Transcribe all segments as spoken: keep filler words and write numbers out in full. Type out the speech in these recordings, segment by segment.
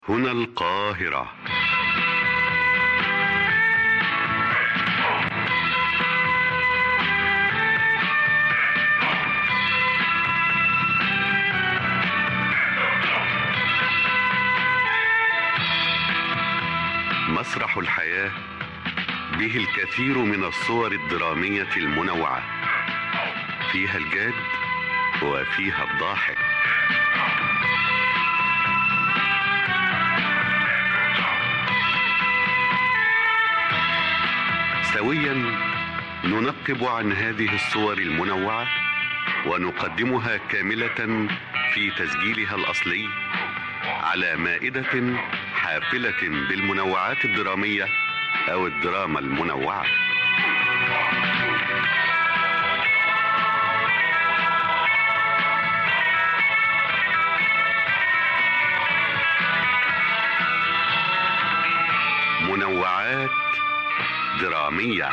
هنا القاهرة. مسرح الحياة به الكثير من الصور الدرامية المنوعة، فيها الجاد وفيها الضاحك. سويا ننقب عن هذه الصور المنوعة ونقدمها كاملة في تسجيلها الأصلي على مائدة حافلة بالمنوعات الدرامية أو الدراما المنوعة. منوعات درامية.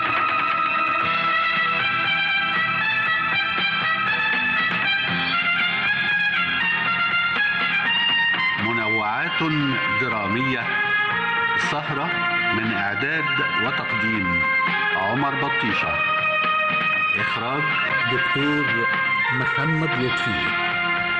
منوعات درامية، سهرة من إعداد وتقديم عمر بطيشة، إخراج دكتور محمد لطفي.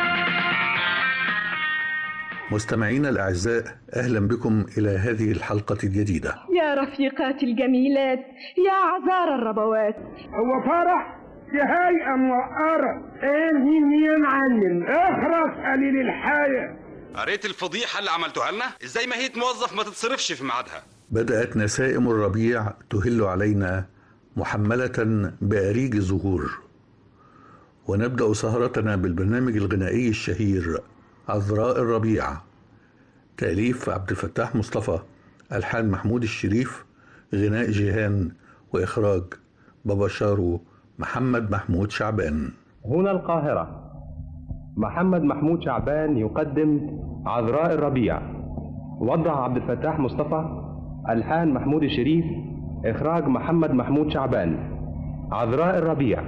مستمعينا الأعزاء، أهلا بكم إلى هذه الحلقة الجديدة. يا رفيقاتي الجميلات، يا أعذار الربوات، هو فرح دي هيئة موقرة. ايه مين يا معلم؟ اخرس قليل الحياة. قريت الفضيحة اللي عملتوها لنا؟ ازاي ماهية موظف ما تتصرفش في ميعادها؟ بدأت نسائم الربيع تهل علينا محملة بأريج الزهور، ونبدأ سهرتنا بالبرنامج الغنائي الشهير عذراء الربيع، تأليف عبد الفتاح مصطفى، ألحان محمود الشريف، غناء جيهان، وإخراج بابا شارو محمد محمود شعبان. هنا القاهرة، محمد محمود شعبان يقدم عذراء الربيع، وضع عبد الفتاح مصطفى، ألحان محمود الشريف، إخراج محمد محمود شعبان. عذراء الربيع.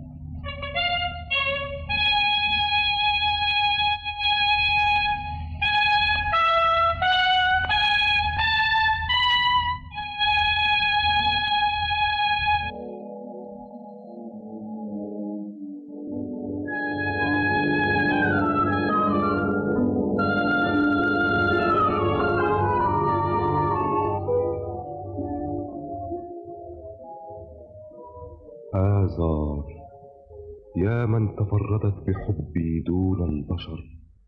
آزار، يا من تفردت بحبي دون البشر،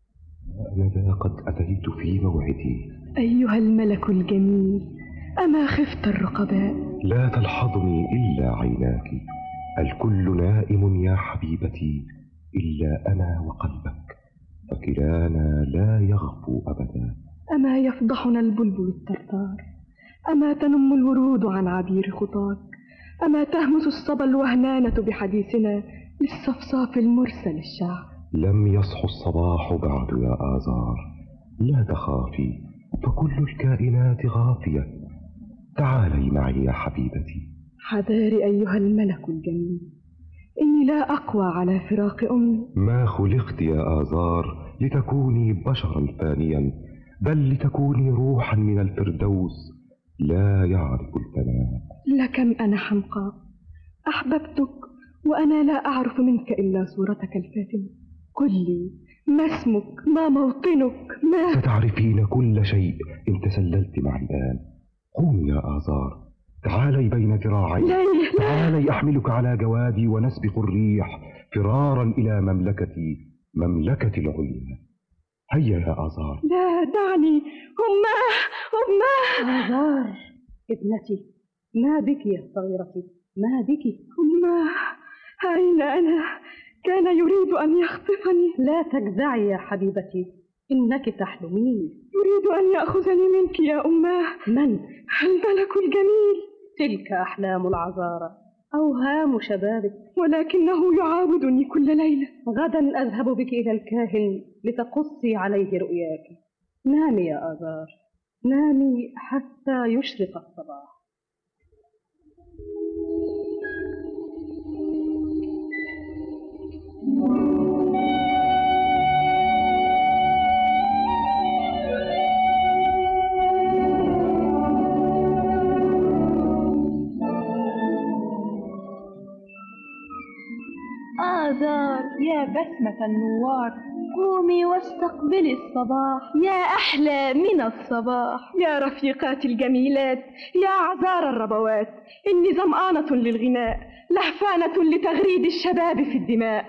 أنا ذا قد أتيت في موعدي. أيها الملك الجميل، أما خفت الرقباء؟ لا تلحظني إلا عيناك، الكل نائم يا حبيبتي إلا أنا وقلبك، فكلانا لا يغفو أبدا. أما يفضحنا البلبل الترتار؟ أما تنم الورود عن عبير خطاك؟ أما تهمس الصبا الوهنانة بحديثنا للصفصاف المرسل الشعب؟ لم يصح الصباح بعد يا آزار، لا تخافي فكل الكائنات غافية. تعالي معي يا حبيبتي. حذاري أيها الملك الجميل، إني لا أقوى على فراق أمي. ما خلقت يا آزار لتكوني بشرا فانيا، بل لتكوني روحا من الفردوس لا يعرف الفناء. لكم أنا حمقاء، أحببتك وأنا لا أعرف منك إلا صورتك الفاتنة. قل لي، ما اسمك؟ ما موطنك؟ ما ستعرفين كل شيء إن تسللت معي الآن. قومي يا آزار، تعالي بين ذراعي. لا لا. تعالي أحملك على جوادي ونسبق الريح فرارا إلى مملكتي، مملكتي العليا. هيا يا آزار. لا، دعني. أماه أماه. آزار ابنتي، ما بك يا صغيرتي؟ ما بك؟ أماه، أين أنا؟ كان يريد أن يخطفني. لا تجزعي يا حبيبتي، إنك تحلمين. يريد أن يأخذني منك يا أماه. من؟ الملك الجميل. تلك أحلام العذارى، أوهام شبابك، ولكنه يعاودني كل ليلة. غدا أذهب بك إلى الكاهن لتقصي عليه رؤياك. نامي يا آزار، نامي حتى يشرق الصباح. بسمة النوار. قومي واستقبلي الصباح يا أحلى من الصباح. يا رفيقات الجميلات، يا أعذار الربوات، إني ظمآنة للغناء، لهفانة لتغريد الشباب في الدماء.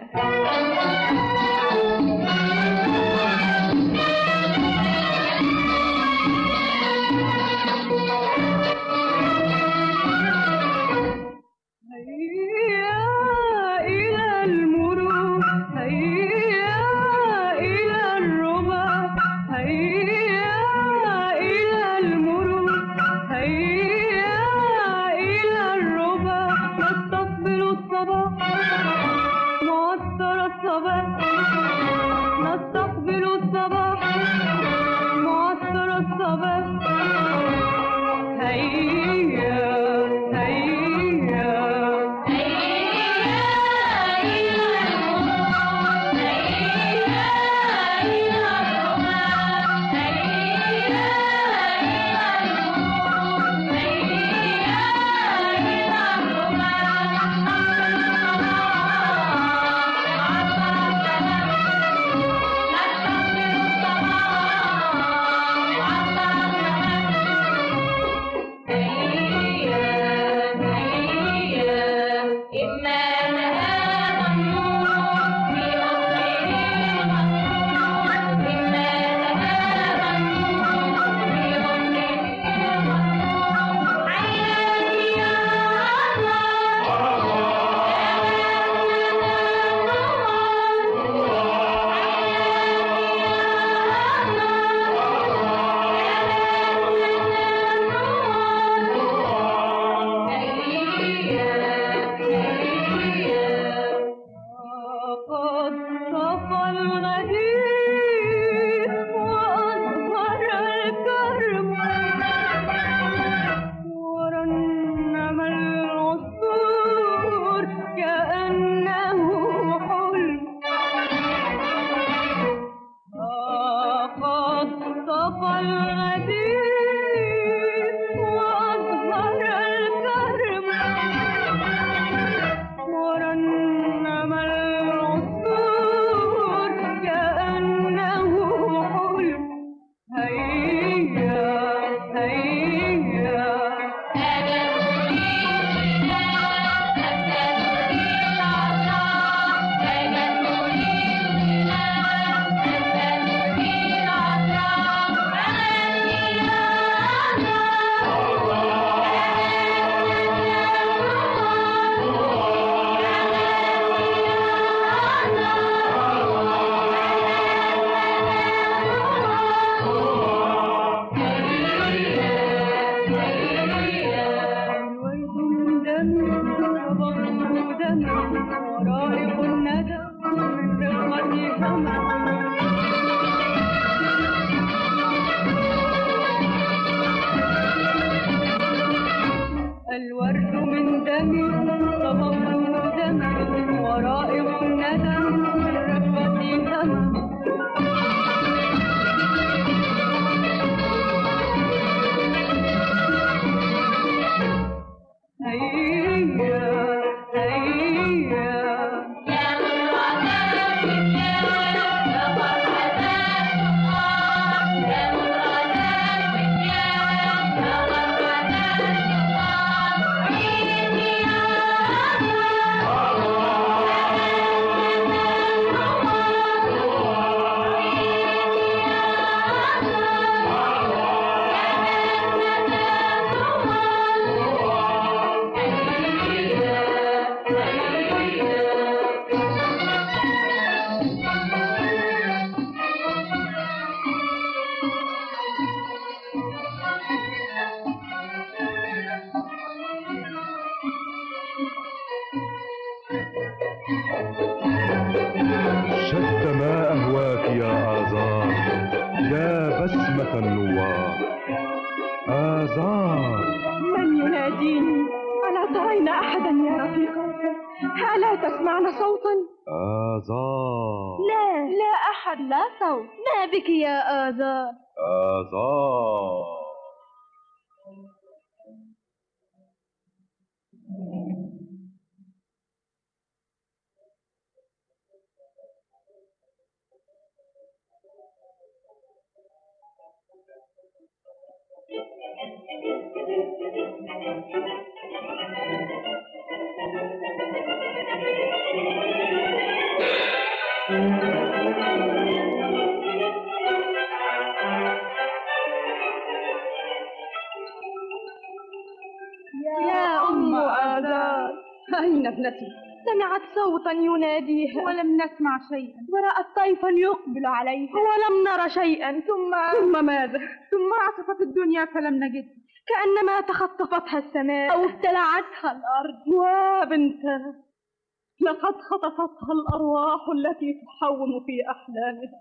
يا أم آذار، أين ابنتي؟ سمعت صوتا يناديها ولم نسمع شيئا، ورأت طيفا يقبل عليها ولم نر شيئا. ثم ثم ماذا؟ ثم عصفت الدنيا فلم نجد، كأنما تخطفتها السماء أو ابتلعتها الأرض. وبنتها لقد خطفتها الأرواح التي تحوم في أحلامها.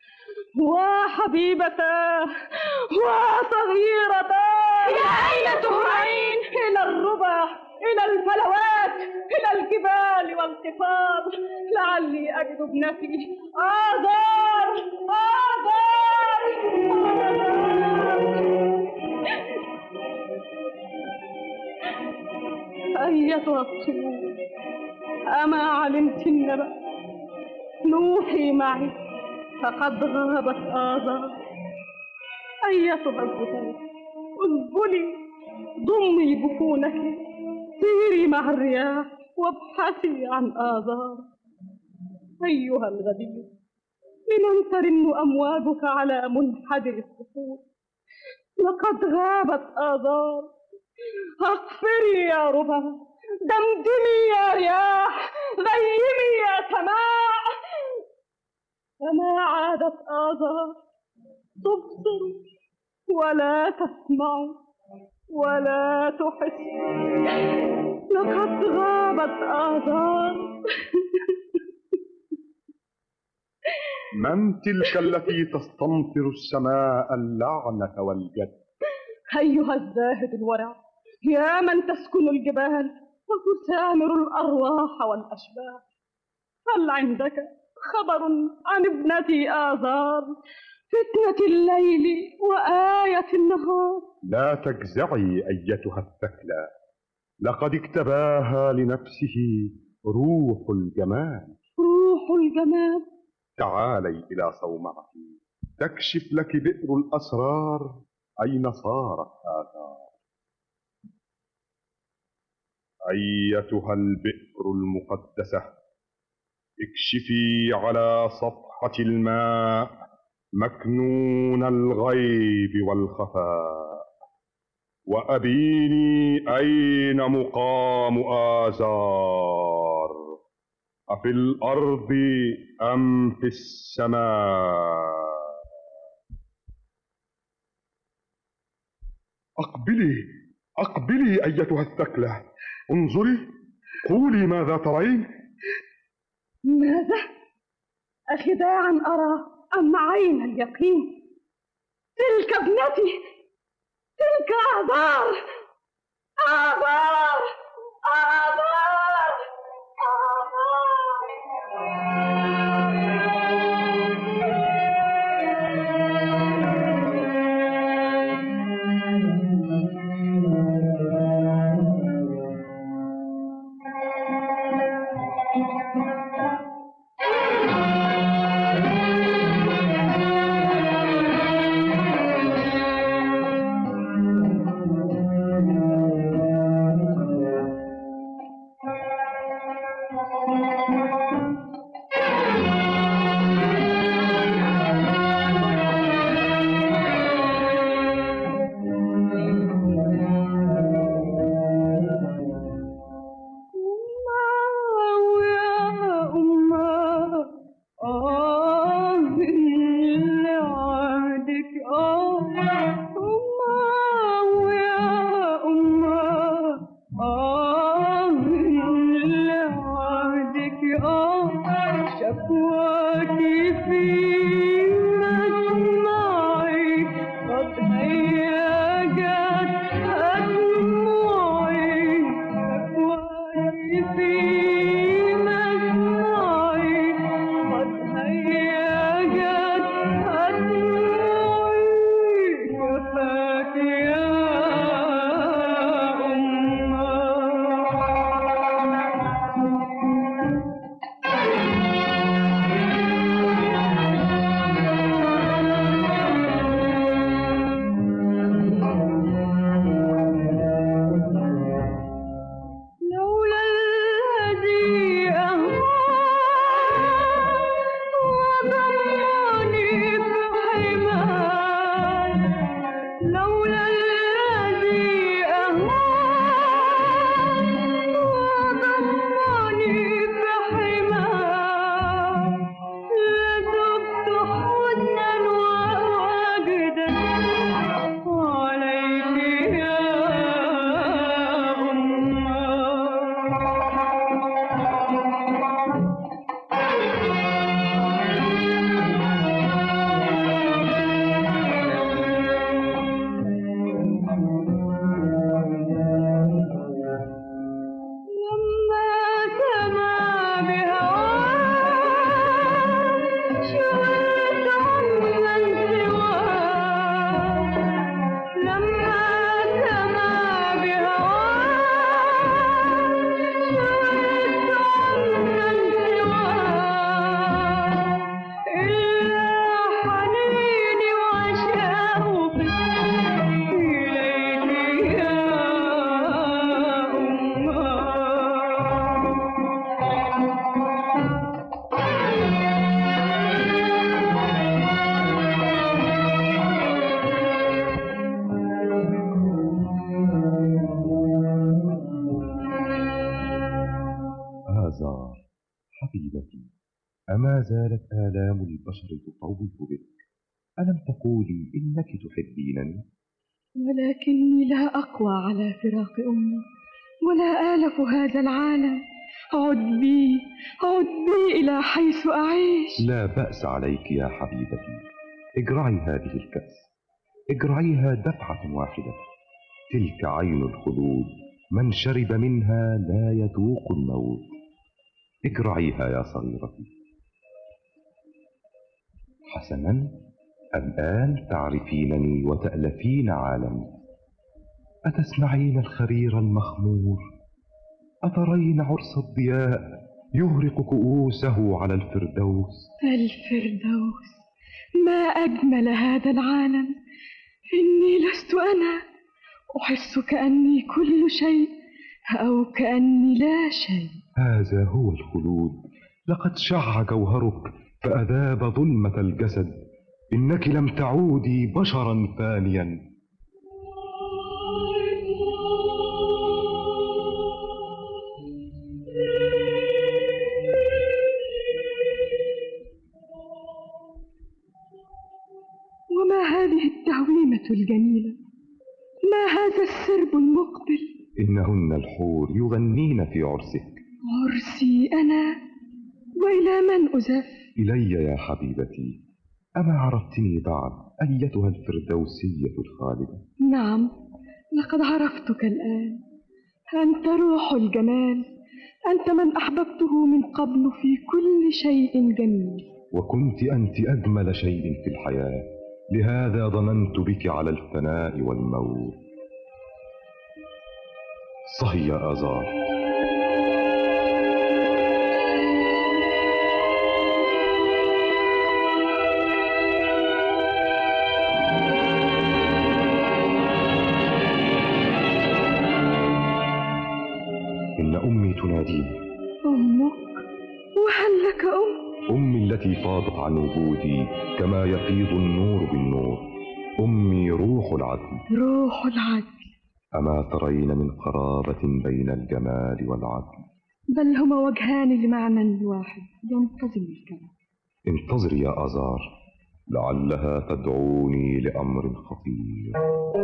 وحبيبتاه وصغيرتاه إلى أين تهرعين؟ إلى الربع، إلى الفلوات، إلى الجبال والقفار، لعلي أجد ابنتي. آذار آذار أيتها الطيور، أما علمت النبأ؟ نوحي معي، فقد غابت آذار. أيتها الزهور، اذبلي، ضمي بكونك، سيري مع الرياح وابحثي عن آذار. أيها الغدير، لمن ترن أمواجك على منحدر الصخور؟ لقد غابت آذار. أقفري يا ربا، دمدمي يا رياح، غيمي يا سماء. فما عادت آذار تبصر ولا تسمع ولا تحس. لقد غابت آذار. من تلك التي تستمطر السماء اللعنة والجد؟ أيها الزاهد الورع، يا من تسكن الجبال وتسامر الأرواح والأشباح، هل عندك خبر عن ابنتي آذار، فتنة الليل وآية النهار؟ لا تجزعي أيتها الثكلى، لقد اكتباها لنفسه روح الجمال. روح الجمال؟ تعالي إلى صومعتي تكشف لك بئر الأسرار أين صارت آثار. أيتها البئر المقدسة، اكشفي على صفحة الماء مكنون الغيب والخفاء، وأبيني أين مقام آذار، أفي الأرض أم في السماء؟ أقبلي أقبلي أيتها الثكلى، انظري، قولي ماذا ترين؟ ماذا؟ أخداعا أرى أم عين اليقين؟ تلك ابنتي، تلك آذار آذار آذار أما زالت آلام البشر تطوف بك؟ ألم تقولي إنك تحبينني؟ ولكني لا أقوى على فراق أمي، ولا آلف هذا العالم. عد بي عد بي إلى حيث أعيش. لا بأس عليك يا حبيبتي، اجرعي هذه الكأس، اجرعيها دفعة واحدة. تلك عين الخلود، من شرب منها لا يذوق الموت. اجرعيها يا صغيرتي. حسنا، الآن تعرفينني وتألفين عالمي. أتسمعين الخرير المخمور؟ أترين عرس الضياء يغرق كؤوسه على الفردوس؟ الفردوس، ما أجمل هذا العالم. إني لست أنا، أحس كأني كل شيء أو كأني لا شيء. هذا هو الخلود، لقد شع جوهرك فأذاب ظلمة الجسد. إنك لم تعودي بشرا فانيا. وما هذه التهويمة الجميلة؟ ما هذا السرب المقبل؟ إنهن الحور يغنين في عرسك. عرسي أنا؟ وإلى من أزف؟ إلي يا حبيبتي. أما عرفتني بعد أيتها الفردوسية الخالدة؟ نعم، لقد عرفتك الآن. أنت روح الجمال، أنت من أحببته من قبل في كل شيء جميل. وكنت أنت أجمل شيء في الحياة، لهذا ظننت بك على الفناء والموت. صهي يا آزار. إن أمي تناديني. أمك؟ وهل لك أم؟ أمي التي فاضت عن وجودي كما يفيض النور بالنور. أمي روح العدل. روح العدل. أما ترين من قرابة بين الجمال والعدل؟ بل هما وجهان لمعنى واحد ينتظم الكلام. انتظري يا آزار، لعلها تدعوني لأمر خطير.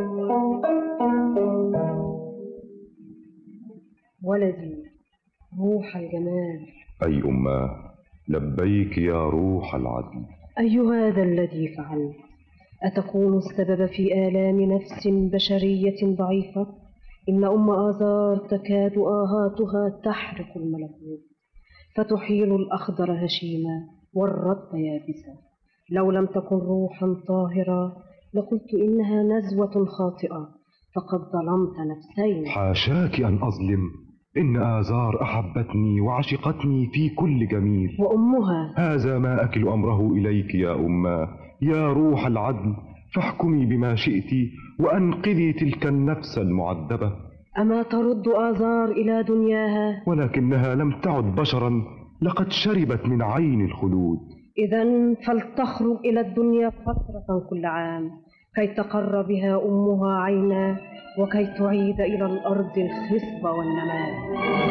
ولدي روح الجمال. أي أماه، لبيك يا روح العدل. أي هذا الذي فعلت؟ أتكون السبب في آلام نفس بشرية ضعيفة؟ إن أم آزار تكاد آهاتها تحرق الملكوت، فتحيل الأخضر هشيما والرطب يابسا. لو لم تكن روحا طاهرة لقلت إنها نزوة خاطئة، فقد ظلمت نفسين. حاشاك أن أظلم. إن آزار أحبتني وعشقتني في كل جميل. وأمها؟ هذا ما أكل أمره إليك يا أماه. يا روح العدل، فاحكمي بما شئت وأنقذي تلك النفس المعذبة. أما ترد آزار إلى دنياها؟ ولكنها لم تعد بشرا، لقد شربت من عين الخلود. إذن فلتخرج إلى الدنيا فترة كل عام كي تقر بها أمها عينا، وكي تعيد إلى الأرض الخصب والنماء.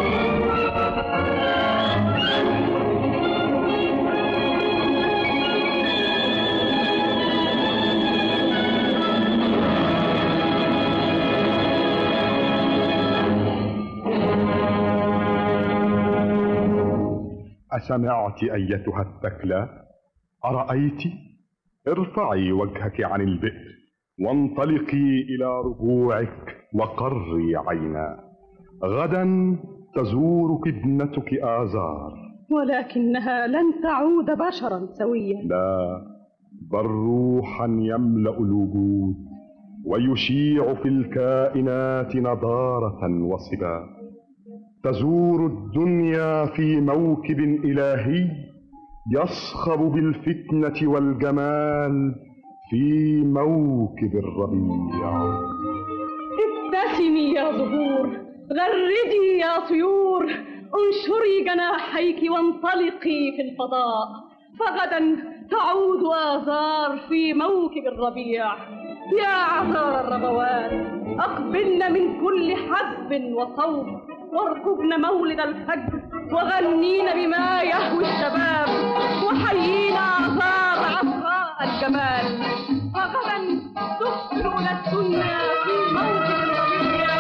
أسمعت أيتها الثكلى؟ أرأيت؟ ارفعي وجهك عن البئر وانطلقي إلى ربوعك وقري عينا. غدا تزورك ابنتك آزار. ولكنها لن تعود بشرا سويا. لا، بل روحا يملأ الوجود ويشيع في الكائنات نضارة وصبا. تزور الدنيا في موكب إلهي يصخب بالفتنة والجمال في موكب الربيع. ابتسمي يا زهور، غردي يا طيور، انشري جناحيك وانطلقي في الفضاء، فغدا تعود آزار في موكب الربيع. يا عذار الربوات، أقبلن من كل حدب وصوب، واركبن مولد الفجر وغنينا بما يهوي الشباب وحيينا أعذار عفراء الجمال. فغدا تخبرنا الدنيا في موكب الربيع.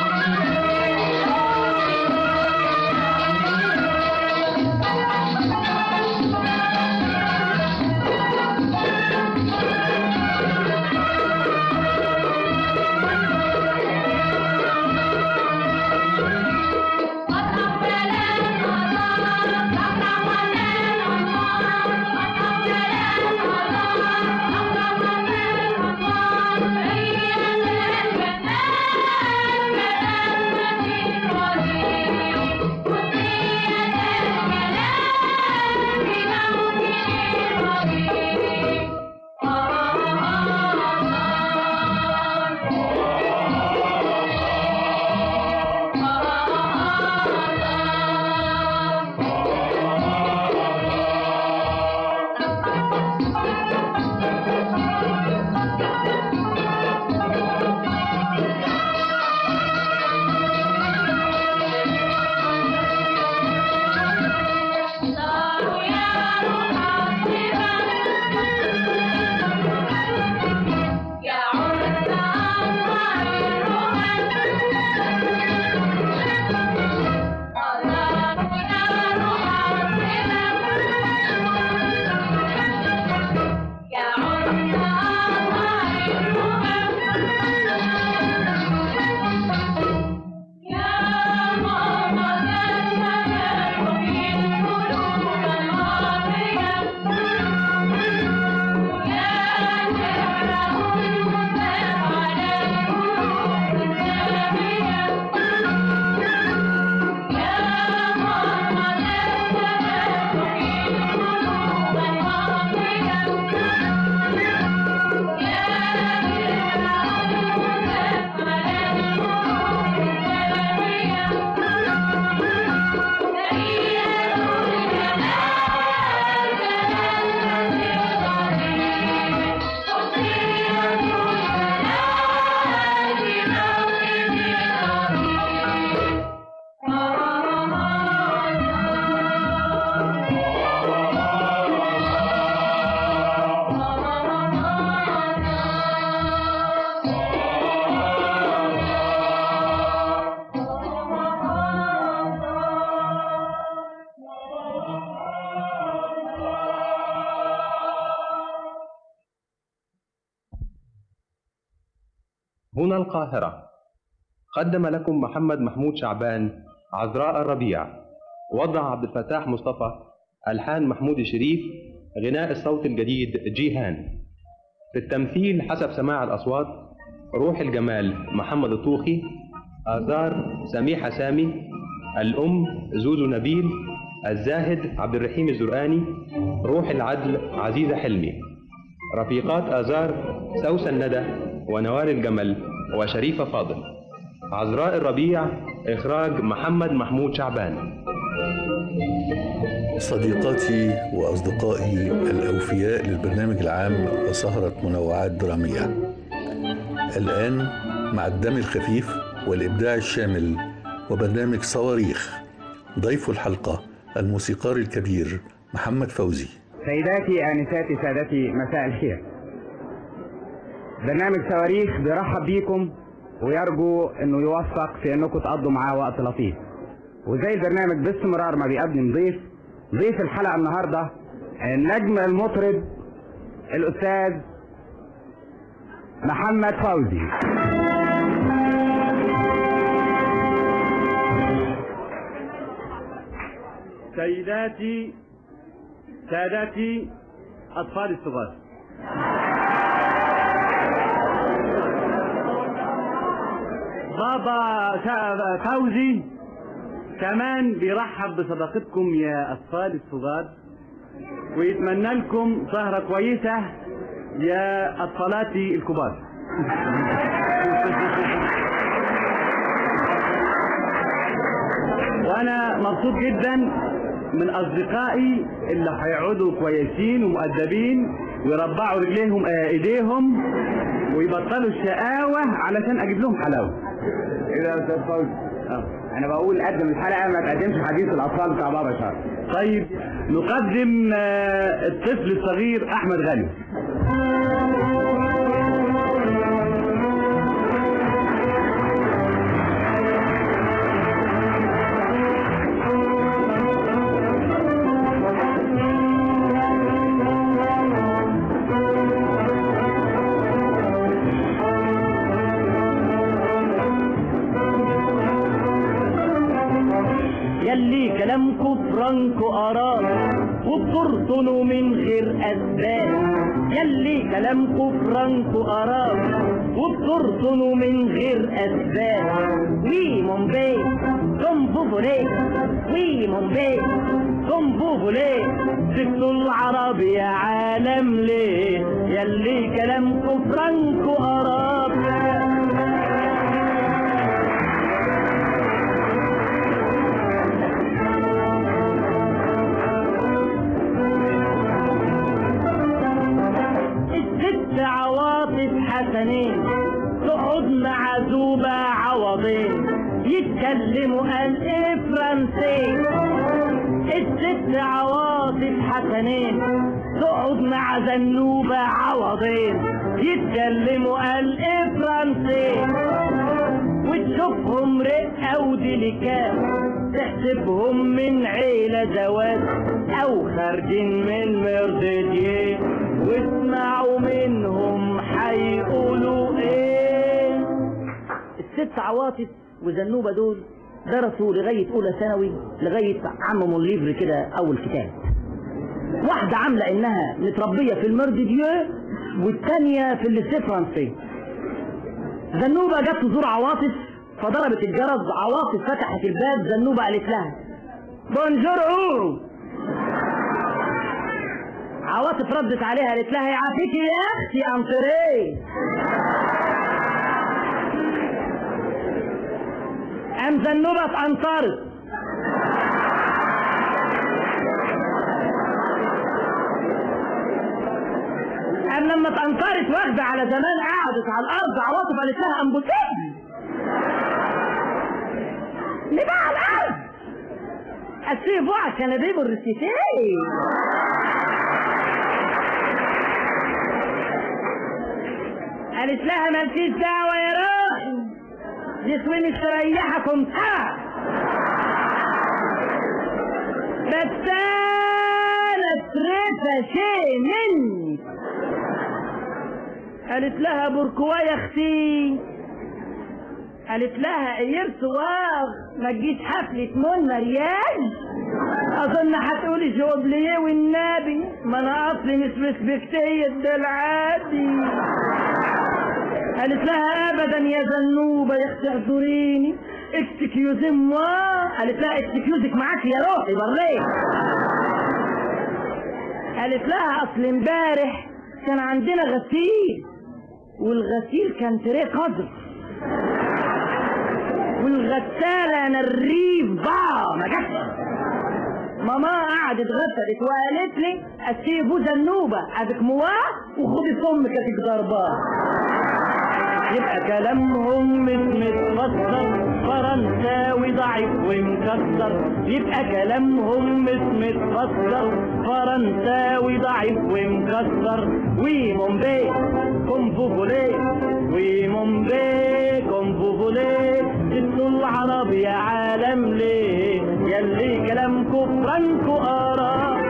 هنا القاهرة. قدم لكم محمد محمود شعبان عذراء الربيع. وضع عبد الفتاح مصطفى، ألحان محمود الشريف، غناء الصوت الجديد جيهان. في التمثيل حسب سماع الأصوات: روح الجمال محمد الطوخي، آزار سميحة سامي، الأم زوزو نبيل، الزاهد عبد الرحيم الزرقاني، روح العدل عزيزة حلمي. رفيقات آزار سوسن ندى ونوال الجمل وشريفة فاضل. عذراء الربيع إخراج محمد محمود شعبان. صديقاتي وأصدقائي الأوفياء للبرنامج العام وسهرة منوعات درامية، الآن مع الدم الخفيف والإبداع الشامل وبرنامج صواريخ. ضيف الحلقة الموسيقار الكبير محمد فوزي. سيداتي آنساتي سادتي، مساء الخير. برنامج صواريخ بيرحب بيكم ويرجو انه يوفق في انكم تقضوا معاه وقت لطيف. وزي البرنامج باستمرار ما بيقدم ضيف، ضيف الحلقة النهاردة النجم المطرب الأستاذ محمد فوزي. سيداتي سادتي أطفال الصغار، بابا فوزي كمان بيرحب بصداقتكم يا أطفال الصغار، ويتمنى لكم سهرة كويسة يا أطفالاتي الكبار. وأنا مبسوط جدا من أصدقائي اللي هيقعدوا كويسين ومؤدبين ويربعوا رجليهم ايديهم ويبطلوا الشقاوة علشان اجيب لهم حلاوة. ايه ده يا استاذ فوزي؟ انا بقول قدم الحلقه ما تقدمش حديث الاطفال بتاع بابا شرف. طيب نقدم الطفل الصغير احمد غني. يلي كلامكو فرانكو آراء وبترطنوا من غير أسباب، يلي كلامكو فرانكو آراء وبترطنوا من غير أسباب. وي مومبي كوم فوفولي، وي مومبي كوم فوفولي، سبتوا العربي يا عالم ليه؟ يلي كلامكو فرانكو آراء. عواطف حسنين تقعد مع زوبة عوضين يتكلموا قال ايه فرنسي. الست عواطف حسنين تقعد مع زنوبة عوضين يتكلموا قال ايه فرنسي. وتشوفهم رقة وديليكات تحسبهم من عيلة زواج او خارجين من مردديه، واسمعوا منهم حيقولوا ايه. الست عواطف وزنوبة دول درسوا لغاية اولى ثانوي لغاية عمموا الليفر كده اول كتاب. واحدة عاملة انها متربية في المردديه والتانية في الليسيه فرنسي. زنوبة جت تزور عواطف فضربت الجرس، عواطف فتحت الباب، زنوبة قالت لها بونجور. عواطف ردت عليها قالت لها يعافيكي يا اختي انتريه. قام زنوبة اتأنطرت. قام لما اتأنطرت واخدة على زمان قعدت على الارض، عواطف قالت لها امبوسيبل ليه بقى على الارض؟ اسيبوا عشان ابيبوا الرسيتين. قالت لها مالكيش دعوة يا روحي، جسمي مستريحكم ساعة، بس انا اترفى شيء مني. قالت لها بركوا يا اختي. قالت لها اير سواغ ما تجيش حفلة مون مريال. اظن هتقولي جوبليه والنبي، ما انا اصلي مش مسبكتية ده العادي. قالت لها ابدا يا زنوبة يا اختي اعذريني، اكسكيوزي موا. قالت لها اكسكيوزك معاكي يا روحي بريه. قالت لها اصل امبارح كان عندنا غسيل، والغسيل كان تريه قدر، والغسالة انا الريف بقى ما جاتش. ماما قعدت غسلت وقالت لي اسيبوا زنوبة ابك مواه وخدي فمك اديك ضربات. يبقى كلامهم متفسر فرنساوي ضعيف ومكسر، يبقى كلامهم متفسر فرنساوي ضعيف ومكسر. وي مومبي كوم فوفولي، وي مومبي كوم فوفولي، جبتوا العربي يا عالم ليه؟ يلي كلامكو فرانكو آراء.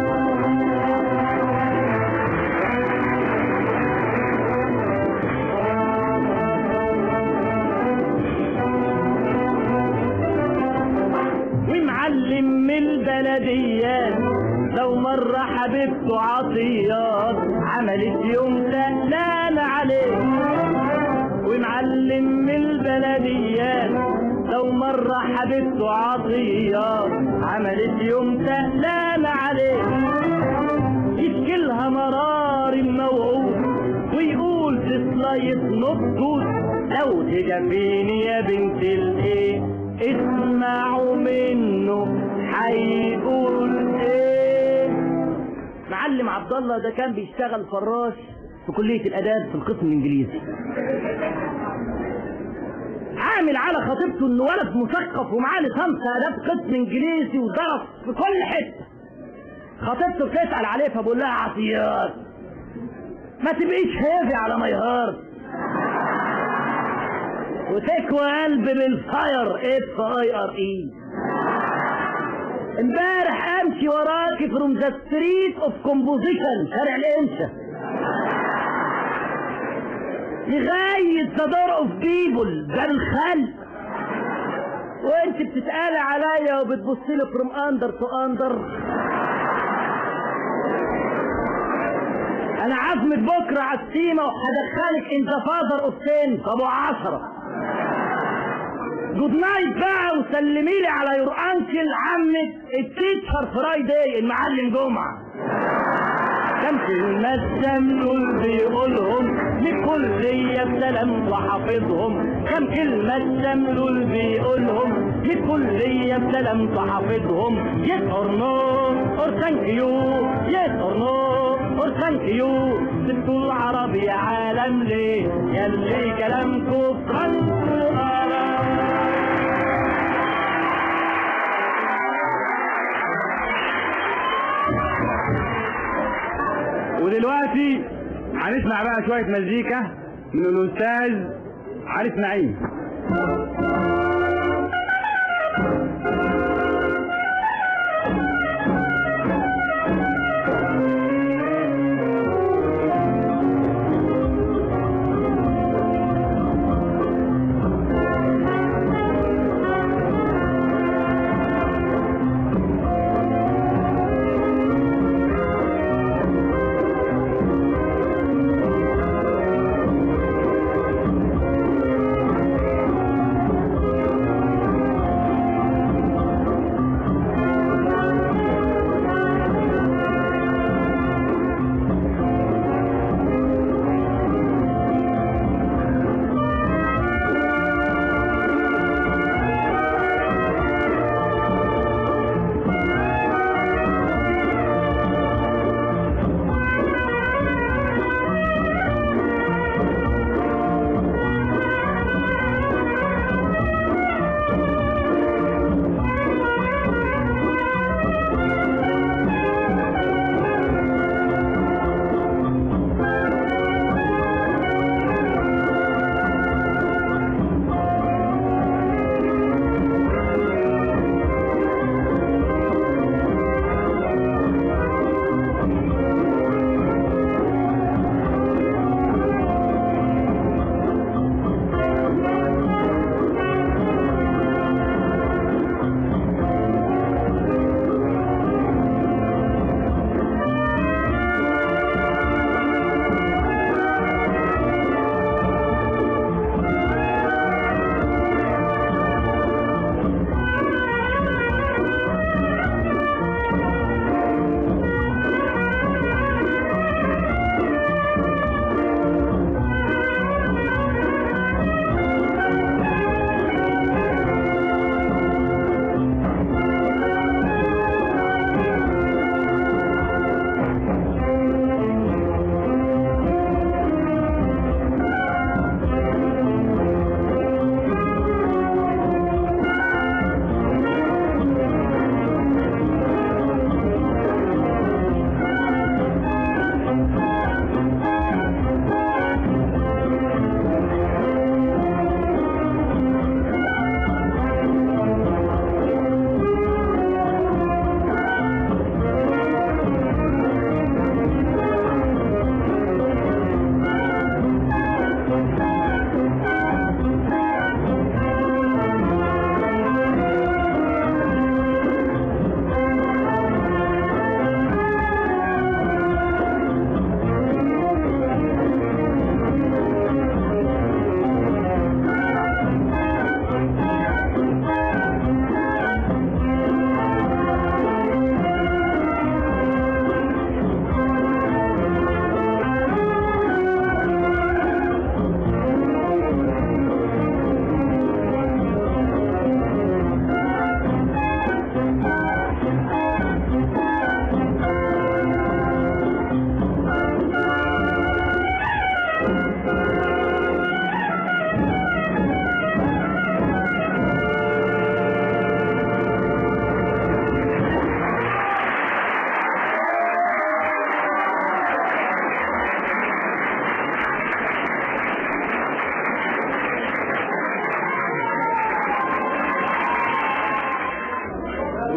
ومعلم من البلديات لو مرة حبيبته عطيات عملت يوم سهلان عليه. ومعلم من البلديات لو مرة حبيبته عطيات عملت يوم سهلان عليه. يشكلها مرار الموعود ويقول في سلايط نبضوط لو تجابيني يا بنت الايه اسمعوا منه هيقول ايه. معلم عبد الله ده كان بيشتغل فراش في كلية الاداب في القسم الانجليزي. عامل على خطيبته انه ولد مثقف ومعاه ليسانس اداب قسم انجليزي وضرب في كل حته. خطيبته بتسال عليه فبقول لها عطيات ما تبقيش هيفي على ماي هارت وتكوى قلب بالفاير اف اي ار اي. امبارح امشي وراكي فروم ذا ستريت اوف كومبوزيشن شارع الانشا لغايه ذا دور اوف بيبل باب الخلق وانت بتتقالي عليا وبتبصيلي فروم اندر تو اندر. انا عازمك بكره على السيما وهدخلك ان ذا فاذر اوف تين ابو عشره. جود نايت بقى وسلمي لي على يور انكل عمك التيتشر فرايداي المعلم جمعه. كم كلمة السمنول بيقولهم لكلية بسلام وحافظهم. كم كلمة السمنول بيقولهم لكلية بسلام وحافظهم. Yes or no or thank you. Yes or no or thank you. سبتوا العربي عالم ليه يلي كلامكم فرنسو آلام. ودلوقتي هنسمع بقى شوية مزيكا من الأستاذ علي اسماعيل.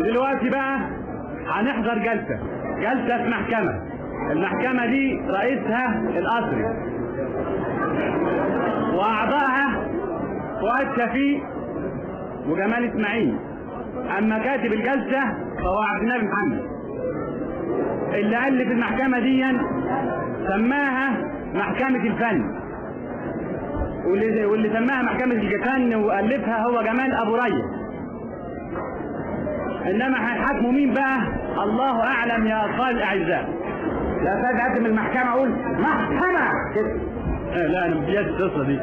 ودلوقتي بقى هنحضر جلسة جلسة محكمة. المحكمة دي رئيسها القصري وأعضائها فؤاد شفيق وجمال إسماعيل. أما كاتب الجلسة فهو عبد النبي محمد اللي ألف المحكمة دي سماها محكمة الفن، واللي واللي سماها محكمة الفن وألفها هو جمال أبو ريا. إنما هيحاكموا مين بقى؟ الله أعلم يا أطفال الأعزاء. لا أستاذ قدم المحكمة أقول محكمة. لا أنا مبياش القصة دي.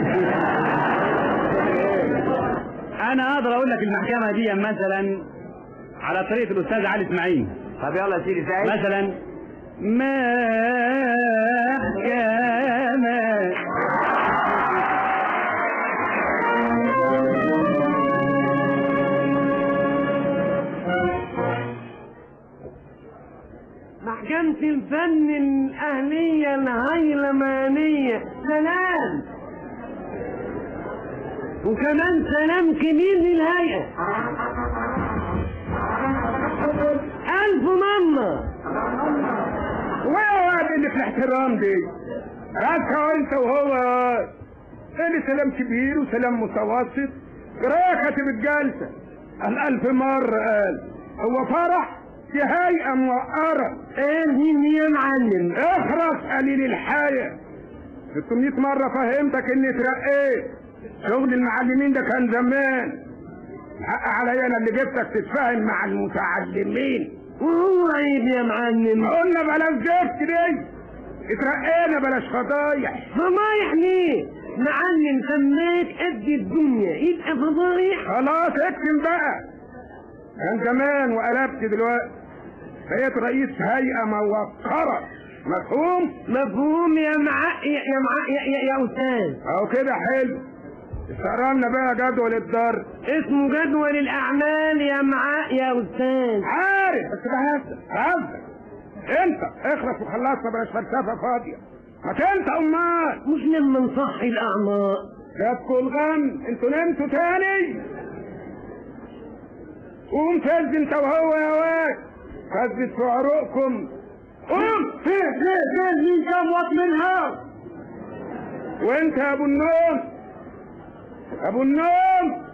أنا أقدر أقول لك المحكمة دي مثلا على طريقة الأستاذ علي إسماعيل. طب يلا يا سيدي ازاي؟ مثلا محكمة محكمة الفن الأهلية الهيلمانية. سلام، وكمان سلام كبير للهيئة. ألف ماما. ويا واد اللي في الاحترام دي راسها انت وهو اللي سلام كبير وسلام متوسط. رايك كاتب الجلسة الألف مرة قال هو فرح دي هيئة موقرة. ايه مين يا معلم؟ اخرس قليل الحياة. ستمية مرة فهمتك اني اترقيت. شغل المعلمين ده كان زمان. حق عليا انا اللي جبتك تتفاهم مع المتعلمين. وهو عيب يا معلم. قلنا بلاش جبت دي. اترقينا بلاش فضايح. فضايح ليه؟ معلم سماك قد الدنيا يبقى فضايح؟ خلاص اكتم بقى. كان زمان وقلبت دلوقتي. بقيت رئيس هيئة موقرة. مفهوم؟ مفهوم يا مع يا مع يا, يا, يا استاذ. اهو كده حلو. استقرالنا بقى جدول الدار. اسمه جدول الاعمال يا مع يا استاذ. عارف بس بهزر بهزر. انت اخرس وخلصنا بلاش فلسفه فاضيه. ما انت امال. مش لما نصحي الاعماق. جاتكوا الغم انتوا نمتوا تاني. قوم فز انت وهو يا واد. فزت في عروقكم. قوم. فين فين فين مين كام وقت منها؟ وانت يا ابو النوم. ابو النوم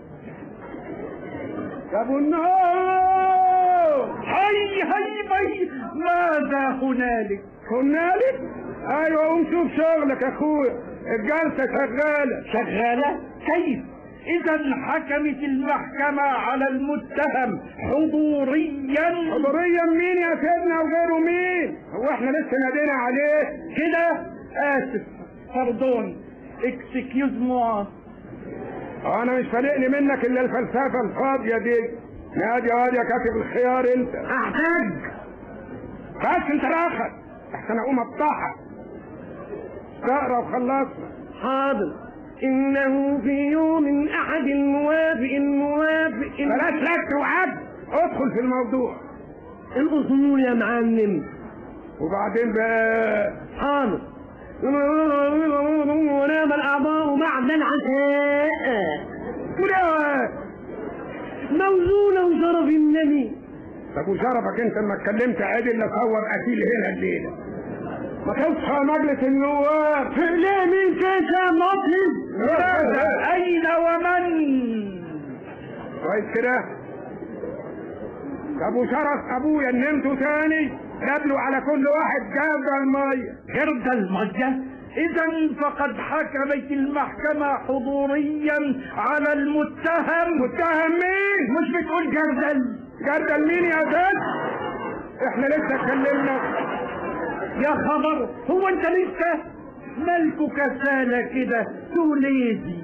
ابو النوم. هي هي بي ماذا هنالك؟ هنالك؟ ايوه قوم شوف شغلك يا اخويا. الجلسه شغاله. شغاله؟ كيف؟ إذا حكمت المحكمة على المتهم حضوريا. حضوريا مين يا سيدنا وغيره مين؟ هو احنا لسه نادينا عليه كده؟ آسف باردون اكسكيوز موا. انا مش فارقني منك الا الفلسفه الفاضيه دي. نادي يا واد يا كاتب الخيار انت. احتاج بس انت راخد احسن اقوم اقطعها. اقرا وخلصنا. حاضر. انه في يوم احد الموافق الموافق بلاش لك وعد. ادخل في الموضوع. الاصول يا معلم. وبعدين بقى. حاضر. ونام الاعضاء بعد العشاء. ولا موزونه وشرف النبي. طب وشرفك انت لما اتكلمت عادل لا صور قتيل هنا الليله. ما تصحى مجلس النواب. ليه مين كيسة مطلب؟ أين ومن؟ كويس كده. طب وشرف ابويا ان نمتوا تاني نبلوا على كل واحد جرد الميه. جرد الميه؟ إذا فقد حكمت المحكمة حضوريا على المتهم. متهم مين؟ مش بتقول جردل؟ جردل مين يا زلمه؟ احنا لسه اتكلمنا. يا خبر، هو انت لسه مالكوا كسالة كده توليدي.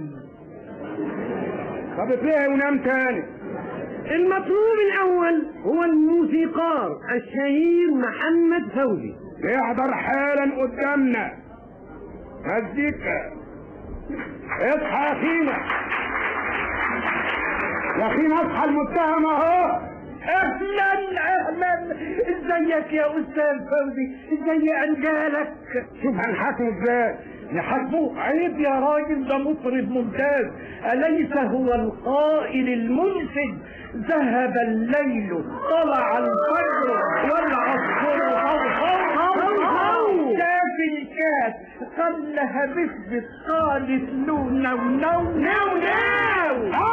طب اطلعي ونام تاني. المطلوب الاول هو الموسيقار الشهير محمد فوزي. يحضر حالا قدامنا. مزيكا. اصحى يا اخينا. يا اخينا اصحى المتهم اهو. اهلا اهلا. ازيك يا استاذ فوزي؟ ازاي انجالك؟ شوف هنحاكمه ازاي. نحاسبه؟ عيب يا راجل، ده مطرب ممتاز. أليس هو القائل المنشد ذهب الليل طلع الفجر والعصفور هو شاف الكاس قالها بثبت قالت له نو نو نو نو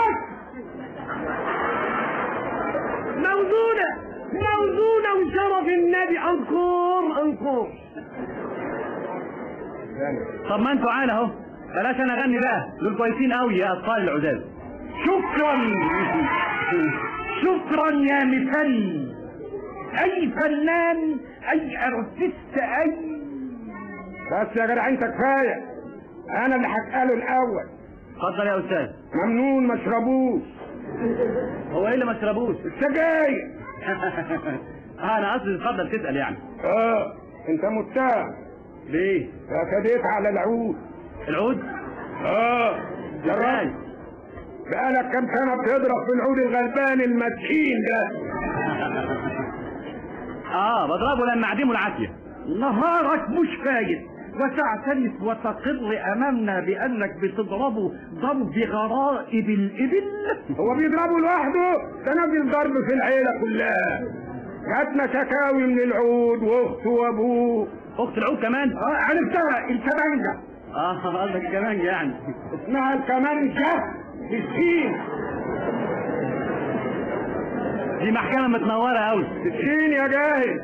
موزونة موزونة وشرف النبي. انكور انكور. طب ما انتوا عال اهو، بلاش انا اغني بقى، دول كويسين قوي يا اطفال العزاز. شكرا شكرا يا مثل. اي فنان اي ارتست اي. بس يا جدع انت كفايه، انا اللي هساله الاول. اتفضل يا استاذ. ممنون ما اشربوش. هو ايه اللي ما اشربوش؟ السجاير. اه انا قصدي اتفضل تسال يعني. اه انت متهم. ليه؟ اعتديت على العود. العود؟ اه جربت. بقالك كام سنه بتضرب في العود الغلبان المسكين ده. اه بضربه لما اعدمه العافيه. نهارك مش فايت وتعترف وتقر امامنا بانك بتضربه ضرب غرائب الابل. هو بيضربه لوحده؟ ده نازل ضرب في العيله كلها. جاتنا شكاوي من العود واخته وابوه. اخت العود كمان؟ اه عرفتها، الكمانجه. اه قصدك الكمانجه يعني. اسمها الكمانجه بالسين. دي محكمه متنوره قوي. بالسين يا جاهل.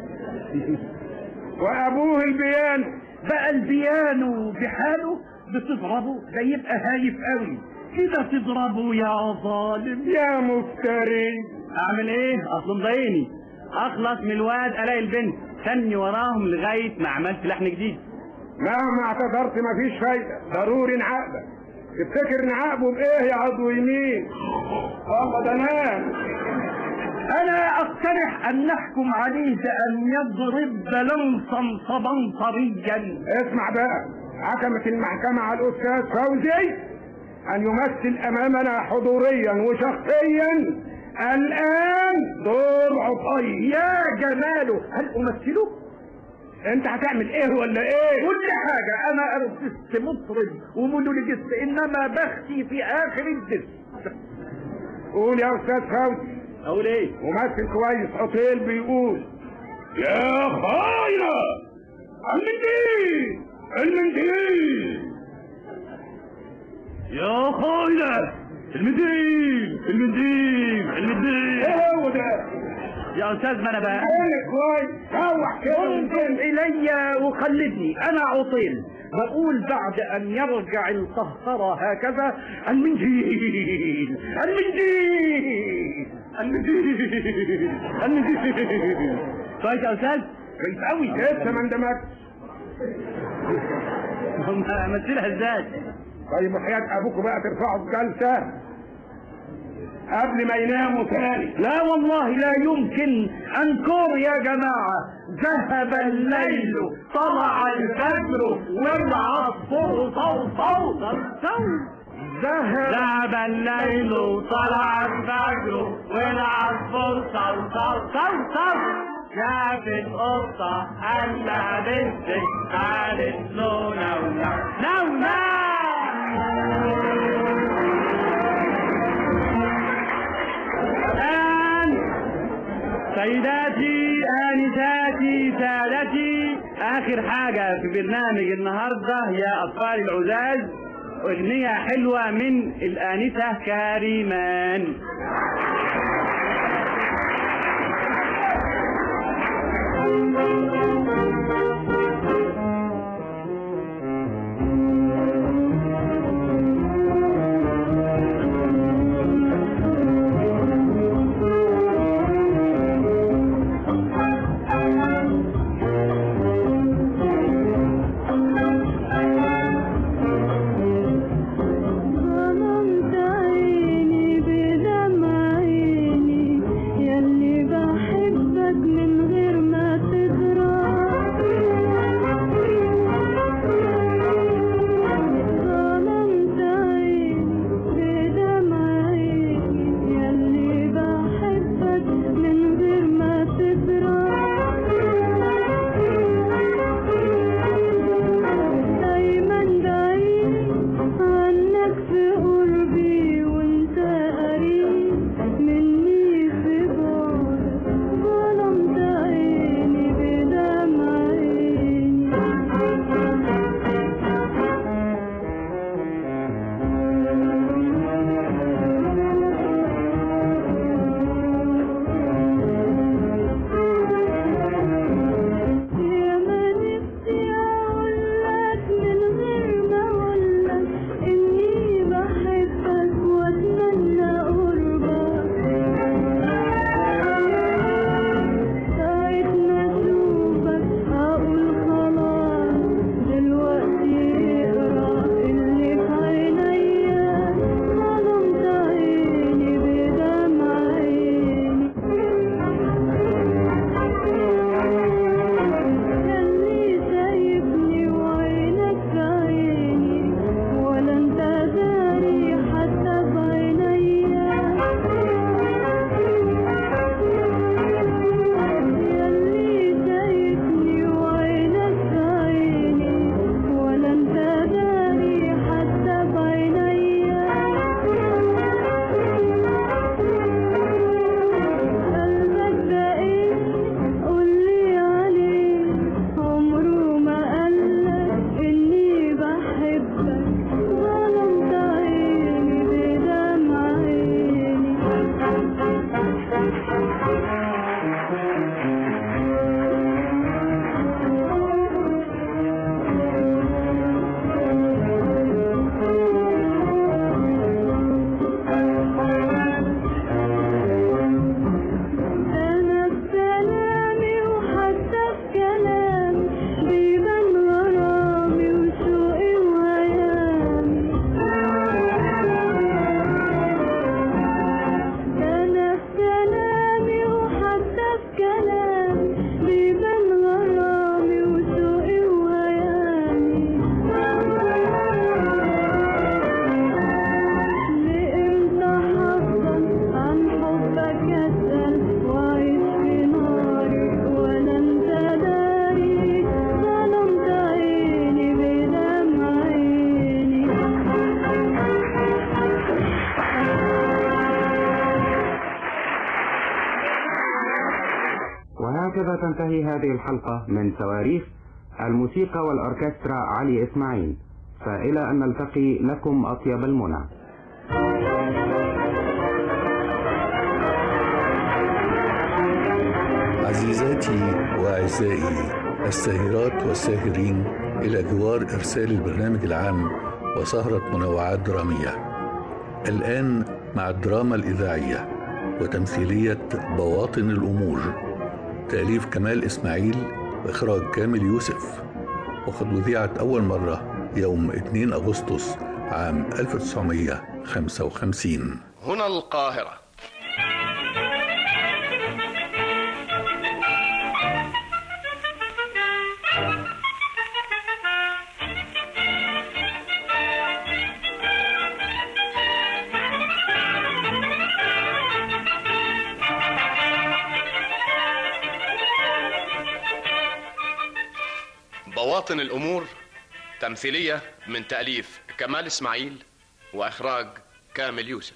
وابوه البيانو. بقى البيانو بحاله بتضربه؟ ده يبقى هايف قوي كده تضربه يا ظالم يا مفتري. اعمل ايه؟ اصل مضايقني اخلص من الواد الاقي البنت ثاني وراهم لغايه ما عملت لحن جديد. مهما اعتذرت مفيش فايده، ضروري نعاقبك. تفتكر نعاقبه بايه يا عضو يمين؟ والله ده نام. انا اقترح ان نحكم عليه بان يضرب بلنصا صبنطريا. اسمع بقى، حكمت المحكمه على الاستاذ فوزي ان يمثل امامنا حضوريا وشخصيا الان دور عطية. يا جماله، هل امثله؟ انت هتعمل ايه ولا ايه؟ كل حاجه. انا ارتست مطرب ومونولوجيست، انما بختي في اخر الدس. قول يا استاذ فوزي. اقول ايه؟ ممثل كويس عطيل بيقول: يا خاينة المنديل المنديل يا خاينة المنديل المنديل المنديل. ايه هو ده؟ يا استاذ ما انا بقى كويس روح كده. انظر الي وخلدني، انا عطيل بقول بعد ان يرجع القهقرة هكذا: المنديل المنديل المنديل المنديل. كويس يا استاذ؟ كويس قوي. لسه ما اندمجتش. امثلها ازاي؟ طيب وحياة ابوكوا بقى ترفعوا الجلسة قبل ما يناموا تاني. لا والله لا يمكن. انكور يا جماعة. ذهب الليل طلع الفجر والعصفور صوصو صو. ذهب الليل طلع الفجر والعصفور صوصو صو صو. شاف القطة ألا بنتك قالت له نو نو نو سيداتي آنساتي سادتي، آخر حاجة في برنامج النهاردة يا أطفال العزاز أغنية حلوة من الآنسة كريمان. يلي بحبك من غير ما تدرى وهكذا تنتهي هذه الحلقة من تواريخ الموسيقى والأوركسترا علي إسماعيل، فإلى أن نلتقي لكم أطيب المنى. عزيزاتي وأعزائي الساهرات والساهرين، إلى جوار إرسال البرنامج العام وسهرة منوعات درامية. الآن مع الدراما الإذاعية وتمثيلية بواطن الأمور، تأليف كمال إسماعيل وإخراج كامل يوسف، وقد وذيعت أول مرة يوم اثنين أغسطس عام ألف وتسعمائة وخمسة وخمسين. هنا القاهرة. بواطن الأمور، تمثيلية من تأليف كمال إسماعيل وإخراج كامل يوسف.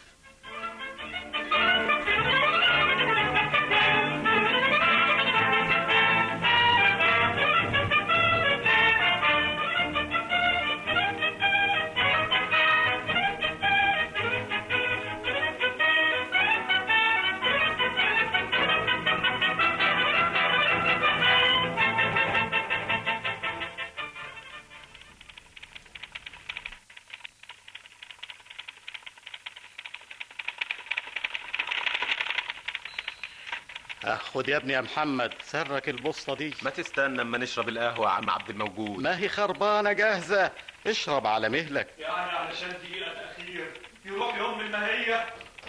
خد يا ابني يا محمد سرك البسطة دي. ما تستنى اما نشرب القهوة يا عم عبد الموجود. ما هي خربانة جاهزة، اشرب على مهلك. يعني علشان دقيقة تأخير يروح يوم المهية.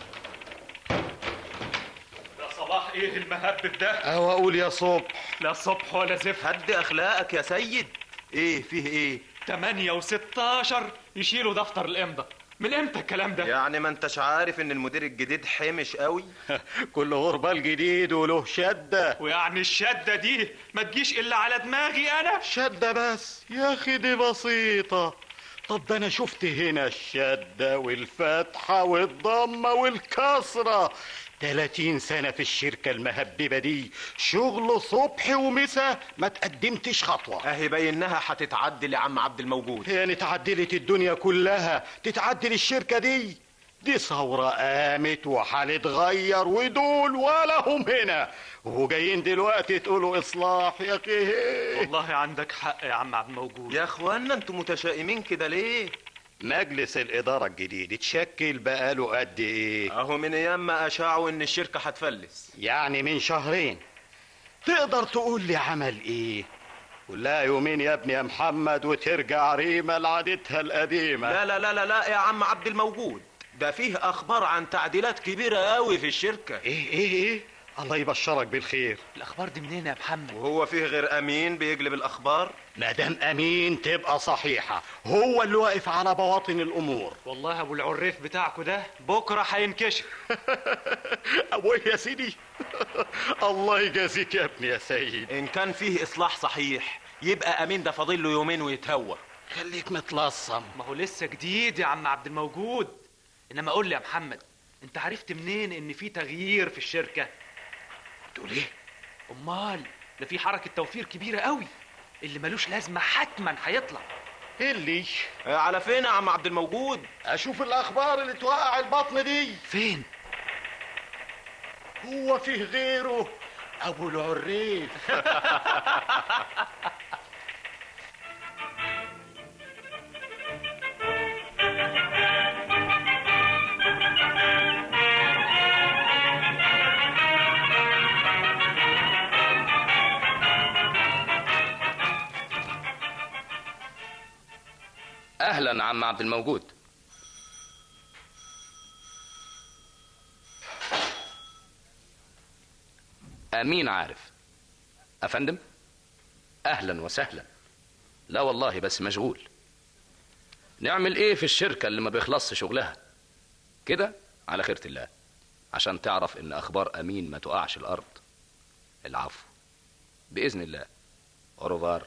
يا صباح ايه المهبب ده؟ اهو اقول يا صبح. لا صبح ولا زفت. هد اخلاقك يا سيد. ايه فيه ايه؟ تمانية وستاشر يشيلوا دفتر الامضة. من امتى الكلام ده؟ يعني ما انتش عارف ان المدير الجديد حمش قوي؟ كل غربال جديد وله شدة. ويعني الشدة دي ما تجيش الا على دماغي انا؟ شدة بس يا اخي دي بسيطة. طب ده انا شفت هنا الشدة والفتحة والضمة والكسرة. تلاتين سنة في الشركة المهببة دي، شغل صبح ومسا ما تقدمتش خطوة. اهي باينها هتتعدل يا عم عبد الموجود. يعني اتعدلت الدنيا كلها، تتعدل الشركة دي؟ دي ثورة قامت وهنتغير ودول ولا هم هنا، وجايين دلوقتي تقولوا اصلاح يا اخي. والله عندك حق يا عم عبد الموجود. يا اخوانا انتوا متشائمين كده ليه؟ مجلس الإدارة الجديد اتشكل بقاله قد إيه؟ أهو من أيام ما أشاعوا إن الشركة هتفلس. يعني من شهرين. تقدر تقول لي عمل إيه؟ ولا يومين يا ابني يا محمد وترجع ريمة لعادتها القديمة. لا لا لا لا لا يا عم عبد الموجود، ده فيه أخبار عن تعديلات كبيرة قوي في الشركة. إيه إيه إيه؟ الله يبشرك بالخير. الأخبار دي منين يا محمد؟ وهو فيه غير أمين بيقلب الأخبار؟ ما دام أمين تبقى صحيحة، هو اللي واقف على بواطن الأمور. والله أبو العريف بتاعكو ده بكرة هينكشف. أبوي يا سيدي. الله يجازيك يا ابني يا سيد. إن كان فيه إصلاح صحيح يبقى أمين ده فاضل له يومين ويتهوى. خليك متلصم. ما هو لسه جديد يا عم عبد الموجود. إنما قول لي يا محمد، أنت عرفت منين إن في تغيير في الشركة؟ تقول ايه؟ امال ده في حركة توفير كبيرة قوي، اللي ملوش لازمة حتما هيطلع. اللي على فين يا عم عبد الموجود؟ اشوف الاخبار اللي توقع البطن دي. فين؟ هو فيه غيره ابو العريف. اهلا عم عبد الموجود. امين عارف افندم. اهلا وسهلا. لا والله بس مشغول. نعمل ايه في الشركة اللي ما بيخلصش شغلها كده؟ على خيرة الله، عشان تعرف ان اخبار امين ما تقعش الارض. العفو باذن الله. اوروفار.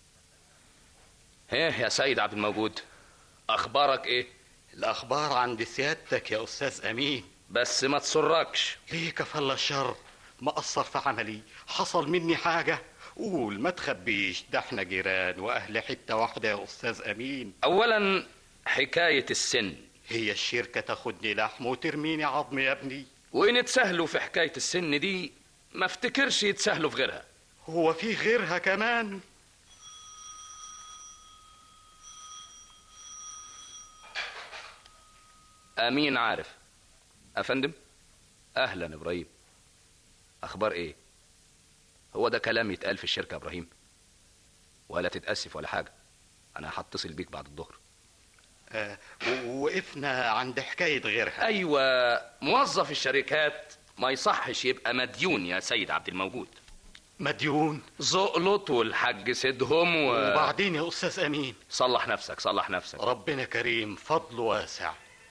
ايه يا سيد عبد الموجود، اخبارك ايه؟ الاخبار عند سيادتك يا استاذ امين. بس ما تسركش. ليه كفل الشر؟ مقصر في عملي، حصل مني حاجة؟ قول ما تخبيش، ده احنا جيران واهل حتة واحدة يا استاذ امين. اولا حكاية السن، هي الشركة تاخدني لحم وترميني عظم يا ابني؟ وان يتسهلوا في حكاية السن دي ما افتكرش يتسهلوا في غيرها. هو في غيرها كمان؟ امين عارف. افندم، اهلا ابراهيم. اخبار ايه؟ هو ده كلام يتقال في الشركة يا ابراهيم؟ ولا تتأسف ولا حاجة، انا هتصل بيك بعد الظهر. آه وقفنا عند حكاية غيرها. ايوه، موظف الشركات ما يصحش يبقى مديون يا سيد عبد الموجود. مديون؟ زقلط والحاج سيدهم و... وبعدين يا استاذ امين؟ صلح نفسك صلح نفسك. ربنا كريم، فضله واسع.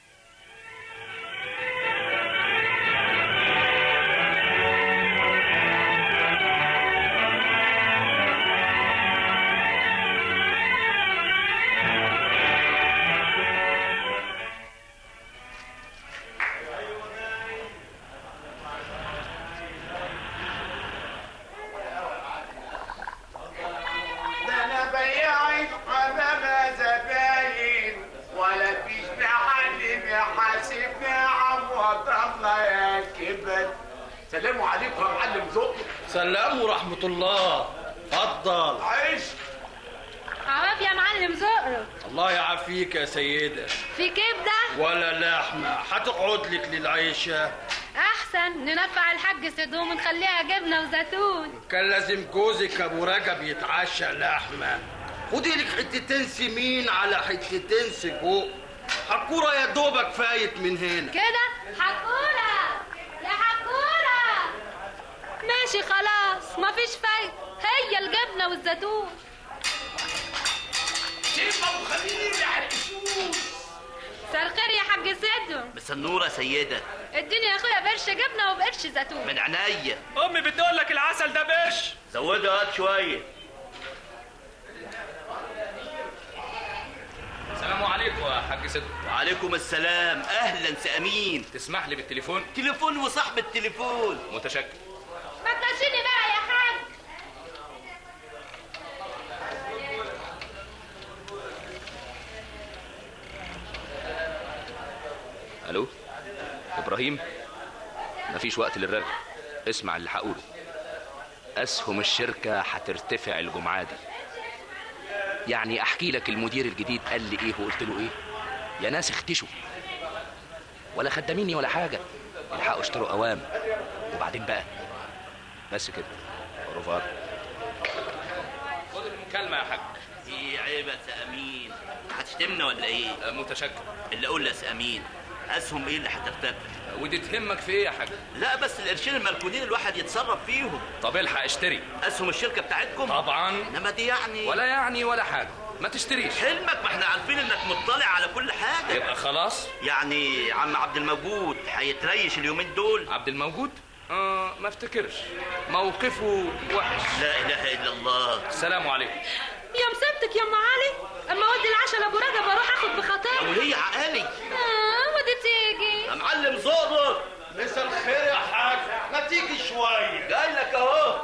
سلاموا عليكم يا معلم زق. سلام ورحمة الله. اتفضل. عيش. عواف يا معلم زقر. الله يعافيك يا سيدة. في كبدة ولا لحمة، هتقعد لك للعيشة. أحسن ننفع الحاج سدوم ونخليها جبنة وزيتون. كان لازم جوزك أبو رجب يتعشى لحمة. خدي لك حتتين سمين على حتتين سجق. حكورة يا دوبك فايت من هنا. كده حكورة يا حكورة. ماشي خلاص مفيش فايدة، هي الجبنة والزيتون. شيفة وخليني يحرقشوش. مساء الخير يا حاج سيدو. مساء النور يا سيدة. اديني يا اخويا بقرش جبنة وبقرش زيتون. من عينيا. امي بتقول لك العسل ده بقرش. زودها هات شوية. السلام عليكم يا حاج سيدو. وعليكم السلام. اهلا سامين. تسمح لي بالتليفون؟ تليفون وصاحب التليفون. متشكر. ما تنسيني بقى يا حاج. الو ابراهيم، مفيش وقت للرغي. اسمع اللي هقوله. اسهم الشركة هترتفع الجمعة دي. يعني احكي لك المدير الجديد قال لي ايه وقلت له ايه؟ يا ناس اختشوا، ولا خداميني ولا حاجة. الحقوا اشتروا اوام. وبعدين بقى بس كده. اوروفار. خد المكالمة يا حاج. ايه عيب يا سامين؟ هتشتمنا ولا ايه؟ أه متشكر. اللي اقول يا سامين، اسهم ايه اللي هترتفع؟ ودي تهمك في ايه يا حاج؟ لا بس القرشين المركونين الواحد يتصرف فيهم. طب الحق اشتري. اسهم الشركه بتاعتكم؟ طبعا. انما دي يعني ولا يعني ولا حاجه، ما تشتريش. حلمك، ما احنا عارفين انك مطلع على كل حاجه. يبقى خلاص. يعني عم عبد الموجود هيتريش اليومين دول؟ عبد الموجود؟ آه ما افتكرش، موقفه وحش. لا اله الا الله. السلام عليكم. يا مسبتك يا ام علي، اما اودي العشاء لابو رجب اروح اخد بخاطري. وهي عقالي. اه ودي تيجي. يا معلم زقر. مساء الخير يا حاج، ما تيجي شويه. جاي لك اهو.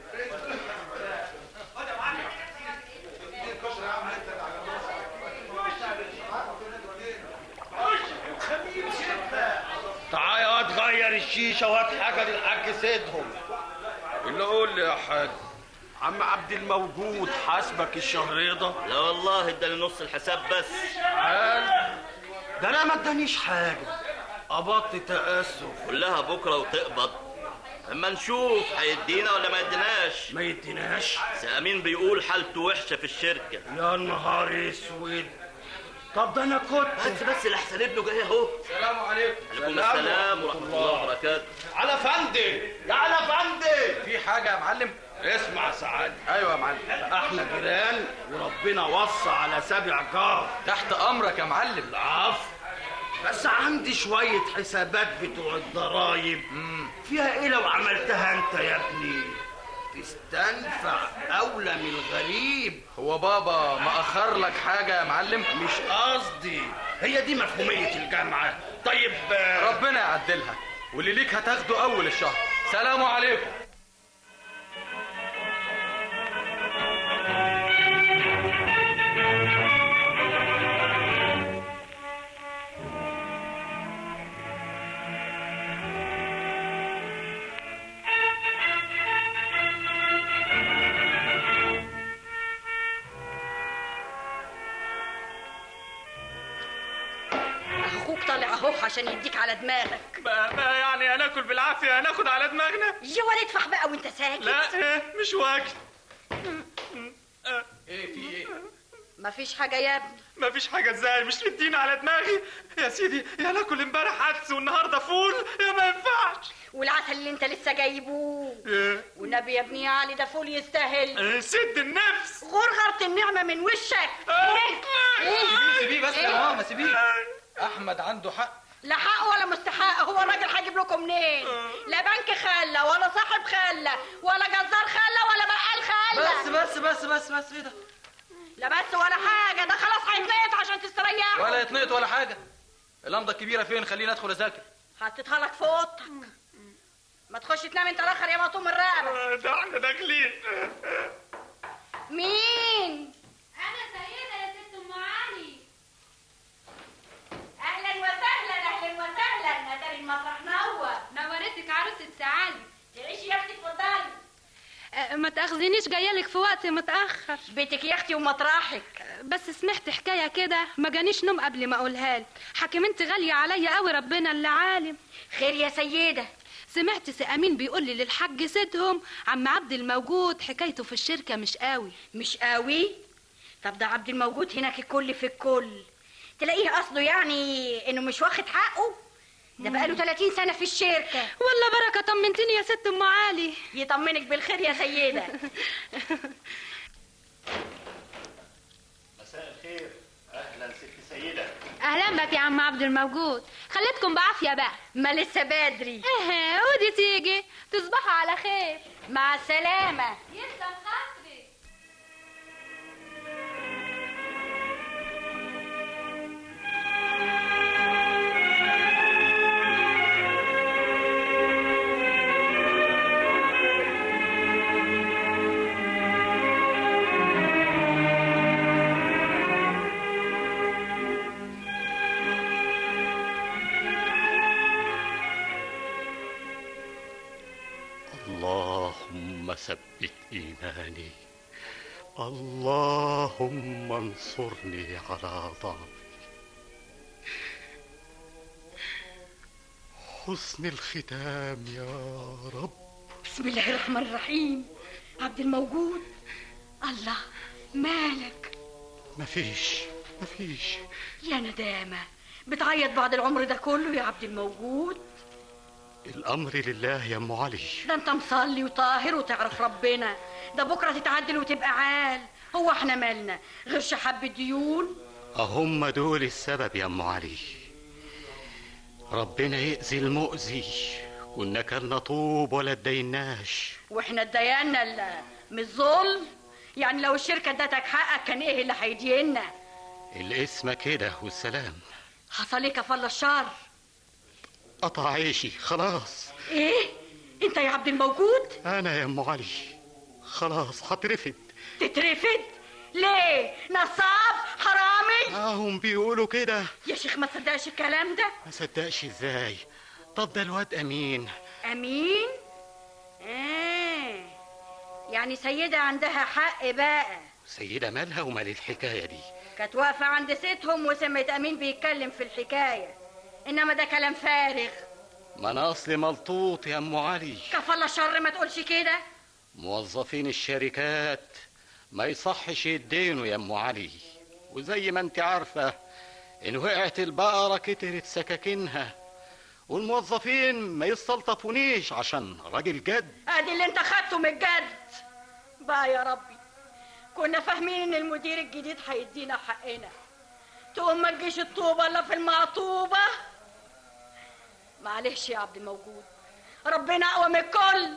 تعالى يا واد غير الشيشه وهات حاجه للحاج سيدهم. اللي قول لي يا حاج، عم عبد الموجود حاسبك الشهر ده؟ لا والله اداني نص الحساب بس. قال ده انا ما ادانيش حاجه. قبضت تأسف. كلها بكره وتقبض. اما نشوف هيدينا ولا ما يديناش. ما يديناش؟ سامين بيقول حالته وحشه في الشركه. يا نهار اسود. طب ده انا كنت بس بس الاحسن ابنه جاي اهو. السلام عليكم. عليكم السلام ورحمه الله وبركاته. على فندم يا على فندم. في حاجه يا معلم؟ اسمع سعادة. ايوه يا معلم، احنا جيران وربنا وصى على سابع جار. تحت امرك يا معلم. العفو. بس عندي شويه حسابات بتوع الضرايب فيها ايه لو عملتها انت يا ابني؟ تستنفع اولى من الغريب. هو بابا ما اخر لك حاجه يا معلم؟ مش قصدي، هي دي مفهوميه الجامعه. طيب ربنا يعدلها، واللي ليك هتاخده اول الشهر. سلام عليكم. طالع اهو عشان يديك على دماغك. ما, ما يعني هناكل بالعافيه هناخد على دماغنا؟ يا ولد ادفع بقى وانت ساكت. لا ايه مش واكل. ايه في ايه؟ مفيش حاجه يا ابني. مفيش حاجه ازاي؟ مش مدينا على دماغي يا سيدي. يا ناكل امبارح عدس والنهارده فول، يا ما ينفعش. والعسل اللي انت لسه جايبوه ايه؟ والنبي يا ابني يا علي ده فول يستاهل. ايه سد النفس. غرغرة النعمه من وشك. ايه؟ ايه؟ سيبيه بس يا ماما سيبيه. احمد عنده حق. لا حق ولا مستحق، هو الراجل هيجيب لكم منين؟ لا بنك خله ولا صاحب خله ولا جزار خله ولا بقال خله. بس بس بس بس بس ايه ده؟ لا بس ولا حاجه، ده خلاص هيتنقط عشان تستريحوا. ولا يتنقط ولا حاجه. اللمضه الكبيره فين؟ خليني ادخل اذاكر. حطيتها لك في اوضتك. ما تخش تنام انت الاخر يا مطوم الرقبه. ده احنا داخلين. مين؟ انا سيده يا ست ام علي. اهلا وسهلا اهلا وسهلا. اتاري المسرح نور. نورتك عروسه سعالي. تعيشي يا اختي اتفضلي. أه ما تاخذينيش جايالك في وقت متاخر. بيتك يا اختي ومطرحك. أه بس سمعت حكايه كده ما جانيش نوم قبل ما اقولها لك. حكيمتي غاليه عليا قوي ربنا اللي عالم. خير يا سيده؟ سمعت سي امين بيقول لي للحاج سيدهم عم عبد الموجود حكايته في الشركه مش قوي. مش قوي؟ طب ده عبد الموجود هناك الكل في الكل. تلاقيه قصده يعني انه مش واخد حقه. ده بقاله ثلاثين سنه في الشركه. والله بركه طمنتني يا ست ام علي. يطمنك بالخير يا سيده. مساء الخير. اهلا ست سيده. اهلا بك يا عم عبد الموجود. خليتكم بعافيه بقى. ما لسه بدري. ايه ودي تيجي. تصبحوا على خير. مع السلامه. يسلم خاطرك. اللهم ثبت إيماني، اللهم انصرني على ضعفي. حسن الختام يا رب. بسم الله الرحمن الرحيم. عبد الموجود، الله مالك؟ مفيش مفيش. يا ندامة، بتعيط بعد العمر ده كله يا عبد الموجود؟ الأمر لله يا أم علي. ده انت مصلي وطاهر وتعرف ربنا. ده بكرة تتعدل وتبقى عال. هو احنا مالنا غير شحب الديون؟ أهم دول السبب يا أم علي. ربنا يأذي المؤذي، كنا كلنا طوب ولا اتديناش. واحنا اتدينا ال- مش ظلم؟ يعني لو الشركة ادتك حقك كان ايه اللي هيدينا؟ الاسم كده والسلام. حصل لك فل الشر. قطع عيشي خلاص. ايه؟ انت يا عبد الموجود؟ أنا يا أم علي خلاص هترفد. تترفد؟ ليه؟ نصاب؟ حرامي؟ اه هم بيقولوا كده. يا شيخ ما تصدقش الكلام ده. ما صدقش ازاي؟ طب ده الواد امين. امين؟ اه يعني سيدة عندها حق بقى. سيدة مالها ومال الحكاية دي؟ كانت واقفة عند سيتهم وسمعت امين بيتكلم في الحكاية، انما ده كلام فارغ. ما انا اصلي ملطوط يا ام علي. كفالة شر ما تقولش كده. موظفين الشركات ما يصحش يدينوا يا ام علي، وزي ما انت عارفة ان وقعت البقرة كترت سكاكينها، والموظفين ما يستلطفونيش عشان راجل جد. ادي اللي انت خدته من الجد بقى يا ربي. كنا فاهمين ان المدير الجديد هيدينا حقنا، تقوم ما تجيش الطوبة الا في المقطوبة. معلش يا عبد الموجود، ربنا اقوى من الكل.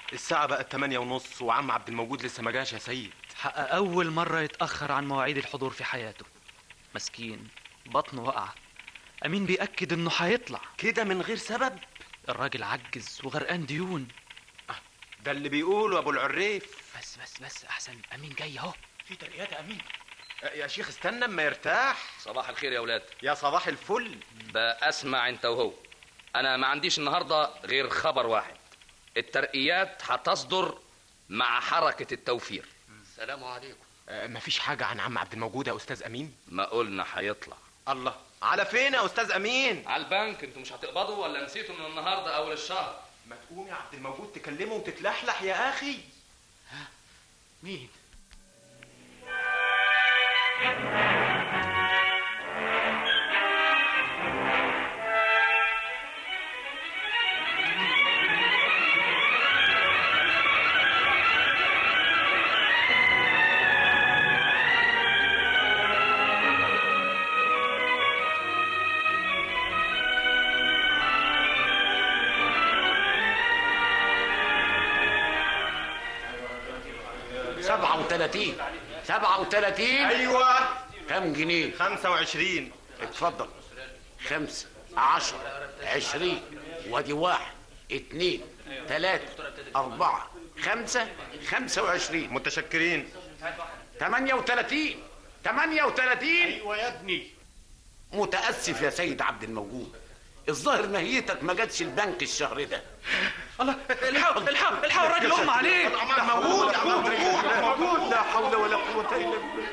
الساعة بقت تمانية ونص وعم عبد الموجود لسه ما جاش يا سيد. حق أول مرة يتأخر عن مواعيد الحضور في حياته. مسكين بطنه وقع. أمين بيأكد إنه هيطلع كده من غير سبب. الراجل عجز وغرقان ديون. ده اللي بيقوله أبو العريف. بس بس بس أحسن أمين جاي أهو. في ترقيات يا أمين. يا شيخ استنى اما يرتاح. صباح الخير يا ولاد. يا صباح الفل. بقى اسمع انت وهو، انا ما عنديش النهارده غير خبر واحد، الترقيات هتصدر مع حركة التوفير. السلام عليكم. أه مفيش حاجة عن عم عبد الموجود يا أستاذ أمين؟ ما قلنا هيطلع. الله، على فين يا أستاذ أمين؟ على البنك. انتوا مش هتقبضوا ولا نسيتوا من النهارده أول الشهر؟ ما تقوم يا عبد الموجود تكلمه وتتلحلح يا أخي. ها مين؟ سبعة وثلاثين سبعة وثلاثين. أيوة. كم جنيه؟ خمسة وعشرين. اتفضل. خمسة عشرة عشرين وادي واحد اتنين تلاتة أربعة خمسة خمسة وعشرين. متشكرين. تمانية وثلاثين تمانية وثلاثين. أيوة يا ابني. متأسف يا سيد عبد الموجود، الظاهر ماهيتك ما جاتش البنك الشهر ده. الله، الحقوا الحقوا الحقوا الراجل اغمى عليه. موجود موجود. لا حول ولا قوة إلا بالله.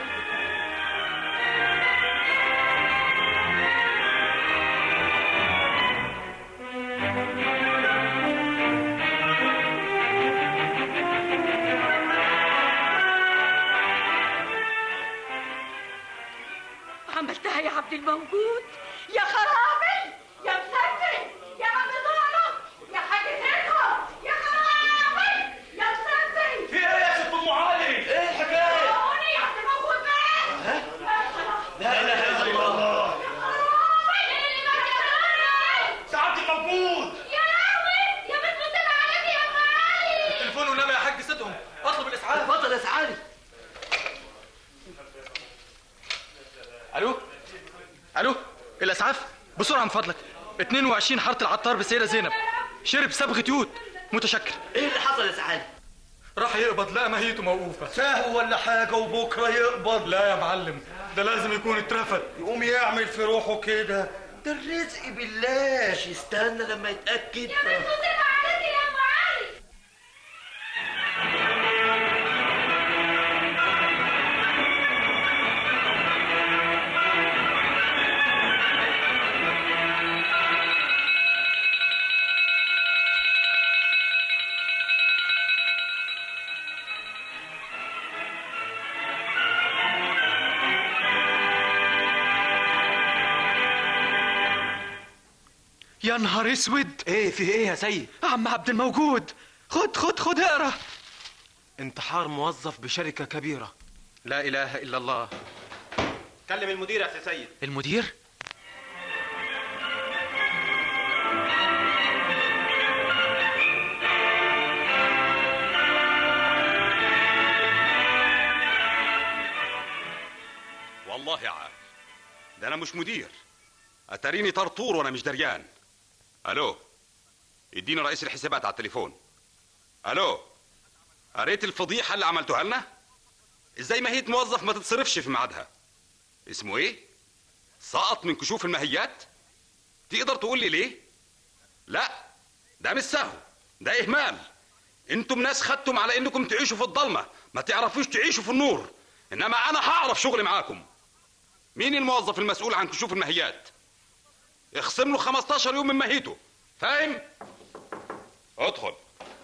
عملتها يا عبد الموجود. يا خرابي يا مسكن يا عم ضاله يا حاج سيدهم يا خرابي يا مسكن. في ايه يا ست ام علي؟ ايه الحكايه؟ قولي يا عبد الموجود مات. لا اله الا الله. يا خرابي ايه اللي مات؟ سعادة الموجود. يا لهوي يا بنت مصيبه عليكي يا ام علي. التليفون والنبي يا حاج سيدهم، اطلب الاسعاف. اتفضل يا سعادة. الو الو الاسعاف بسرعه من فضلك. اتنين وعشرين حاره العطار بالسيده زينب، شرب صبغه يود. متشكر. ايه اللي حصل يا سعادة؟ راح يقبض، لا ماهيته موقوفه. ساهو ولا حاجه وبكره يقبض؟ لا يا معلم، ده لازم يكون اترفد. يقوم يعمل في روحه كده. ده الرزق بالله. استنى لما يتاكد. يا بنت مصيبه عليكي يا ام علي. يا نهار اسود. ايه في ايه يا سيد؟ عم عبد الموجود، خد خد خد اقرا. انتحار موظف بشركة كبيرة. لا اله الا الله. كلم المدير يا سيد. المدير؟ والله عال، ده انا مش مدير، اتاريني طرطور وانا مش دريان. الو، اديني رئيس الحسابات على التليفون. الو، قريت الفضيحه اللي عملتوها لنا؟ ازاي ماهيه موظف ما تتصرفش في ميعادها؟ اسمه ايه؟ سقط من كشوف الماهيات؟ تقدر تقول لي ليه؟ لا، ده مش سهو، ده اهمال. انتم ناس خدتم على انكم تعيشوا في الضلمه، ما تعرفوش تعيشوا في النور. انما انا هعرف شغلي معاكم. مين الموظف المسؤول عن كشوف الماهيات؟ اخصم له خمستاشر يوم من ماهيته، فاهم؟ ادخل.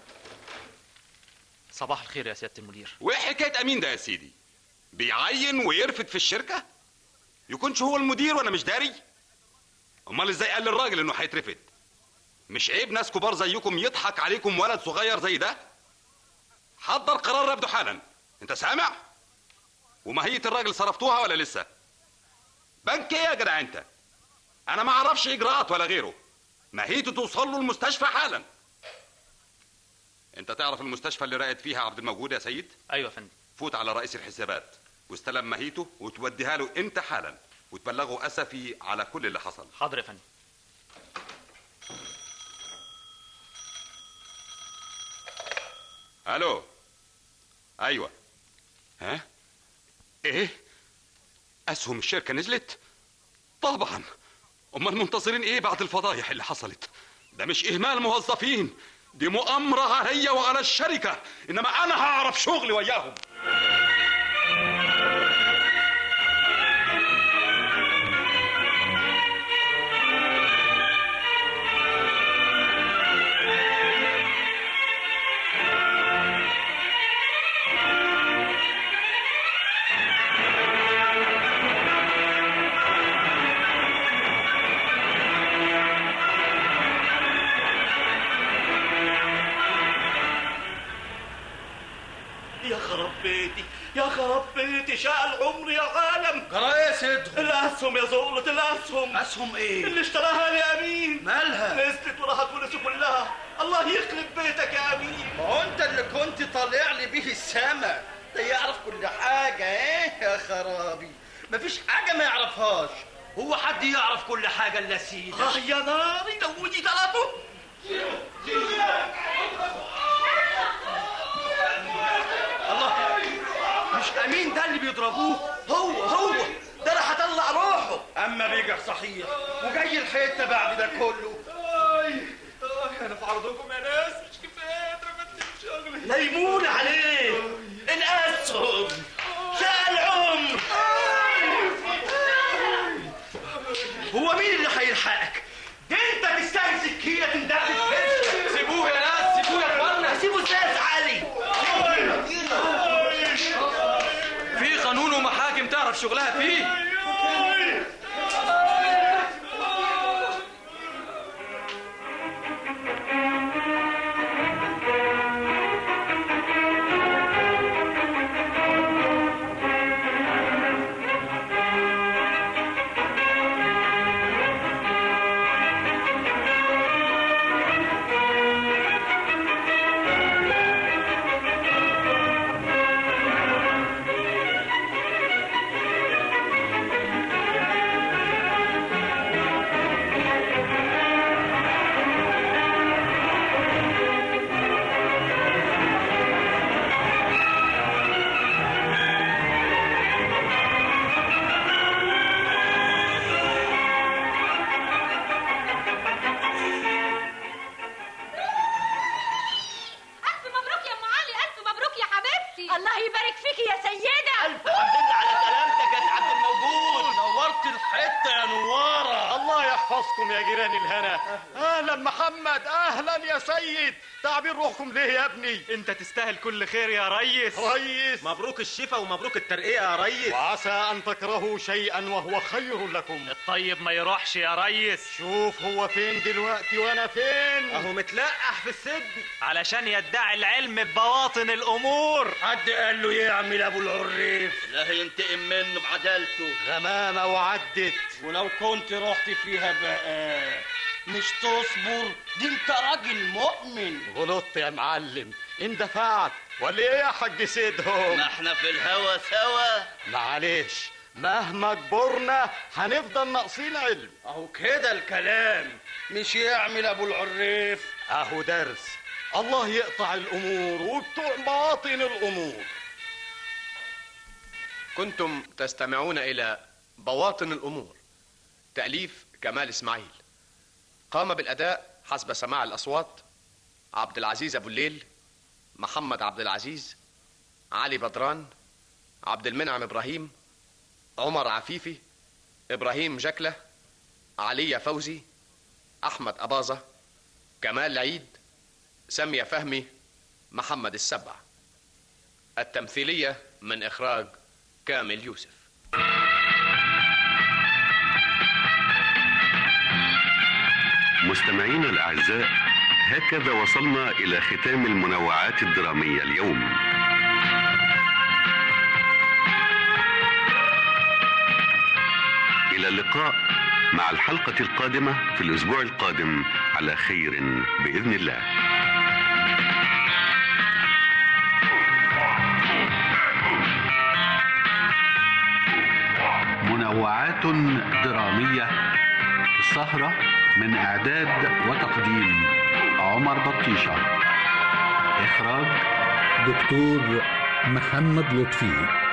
صباح الخير يا سيادة المدير. وايه حكاية امين ده يا سيدي؟ بيعين ويرفد في الشركة؟ يكونش هو المدير وانا مش داري؟ امال ازاي قال للراجل انه هيترفد؟ مش عيب ناس كبار زيكم يضحك عليكم ولد صغير زي ده؟ حضر قرار رفضه حالا. انت سامع؟ وماهية الراجل صرفتوها ولا لسه؟ بنك ايه يا جدع انت؟ انا ما اعرفش اجراءات ولا غيره. ماهيته توصل له المستشفى حالا. انت تعرف المستشفى اللي راقد فيها عبد الموجود يا سيد؟ ايوه يا فندم. فوت على رئيس الحسابات واستلم ماهيته وتوديها له انت حالا، وتبلغه اسفي على كل اللي حصل. حاضر يا فندم. الو. ايوه. ها؟ ايه؟ اسهم الشركه نزلت؟ طبعا. امال منتظرين ايه بعد الفضايح اللي حصلت؟ ده مش اهمال موظفين، دي مؤامره عليا وعلى الشركه، انما انا هعرف شغلي وياهم. يا خراب بيتي شقل عمري يا عالم. جرايس ادهم. الاسهم يا زغلة الاسهم. اسهم ايه؟ اللي اشتراها لي امين. مالها؟ نزلت وراحت ونسي كلها. الله يخرب بيتك يا امين. ما هو انت اللي كنت طالع لي بيه السما، ده يعرف كل حاجة. ايه يا خرابي، مفيش حاجة ما يعرفهاش. هو حد يعرف كل حاجة الا سيدك؟ اه يا ناري دودي ثلاثه. الله، مش امين ده اللي بيضربوه؟ هو هو ده راح اطلع روحه. اما بيجح صحيح وجاي الحته بعد ده كله. اي انا في عرضكم يا ناس، مش كفايه اترمت في شغلي. ليمون عليه الاسهم شقل عمر. هو مين اللي هيلحقك؟ ده انت تستاهل سكينه تندب في وشك. سيبوه يا ناس، سيبوه يا اخوانا. سيبوه ازاي يا علي؟ في قانون ومحاكم تعرف شغلها فيه. يا جيران الهنا. اهلا محمد، اهلا يا سيد. تعبين روحكم ليه يا ابني؟ انت تستاهل كل خير يا ريس. ريس مبروك الشفا ومبروك الترقية يا ريس. وعسى ان تكرهوا شيئا وهو خير لكم. الطيب ما يروحش يا ريس. شوف هو فين دلوقتي وانا فين. اهو متلقح في السجن علشان يدعي العلم ببواطن الامور. حد قال له يعمل ابو العريف؟ لا هينتقم منه بعدالته. غمامة وعدت. ولو كنت رحت فيها بقى مش تصبر، دي انت راجل مؤمن. غلطت يا معلم، اندفعت ولا ايه يا حاج سيدهم؟ ما احنا في الهوا سوا. معلش مهما كبرنا هنفضل ناقصين علم. اهو كده الكلام، مش يعمل ابو العريف. اهو درس. الله يقطع الامور وبتوع باطن الامور. كنتم تستمعون الى بواطن الامور، تأليف كمال اسماعيل. قام بالاداء حسب سماع الاصوات عبد العزيز ابو الليل، محمد عبد العزيز، علي بدران، عبد المنعم ابراهيم، عمر عفيفي، ابراهيم جكله، علي فوزي، احمد اباظه، كمال عيد، ساميه فهمي، محمد السبع. التمثيليه من اخراج كامل يوسف. مستمعينا الأعزاء، هكذا وصلنا إلى ختام المنوعات الدرامية اليوم. إلى اللقاء مع الحلقة القادمة في الأسبوع القادم على خير بإذن الله. منوعات درامية. السهرة من إعداد وتقديم عمر بطيشة. إخراج دكتور محمد لطفي.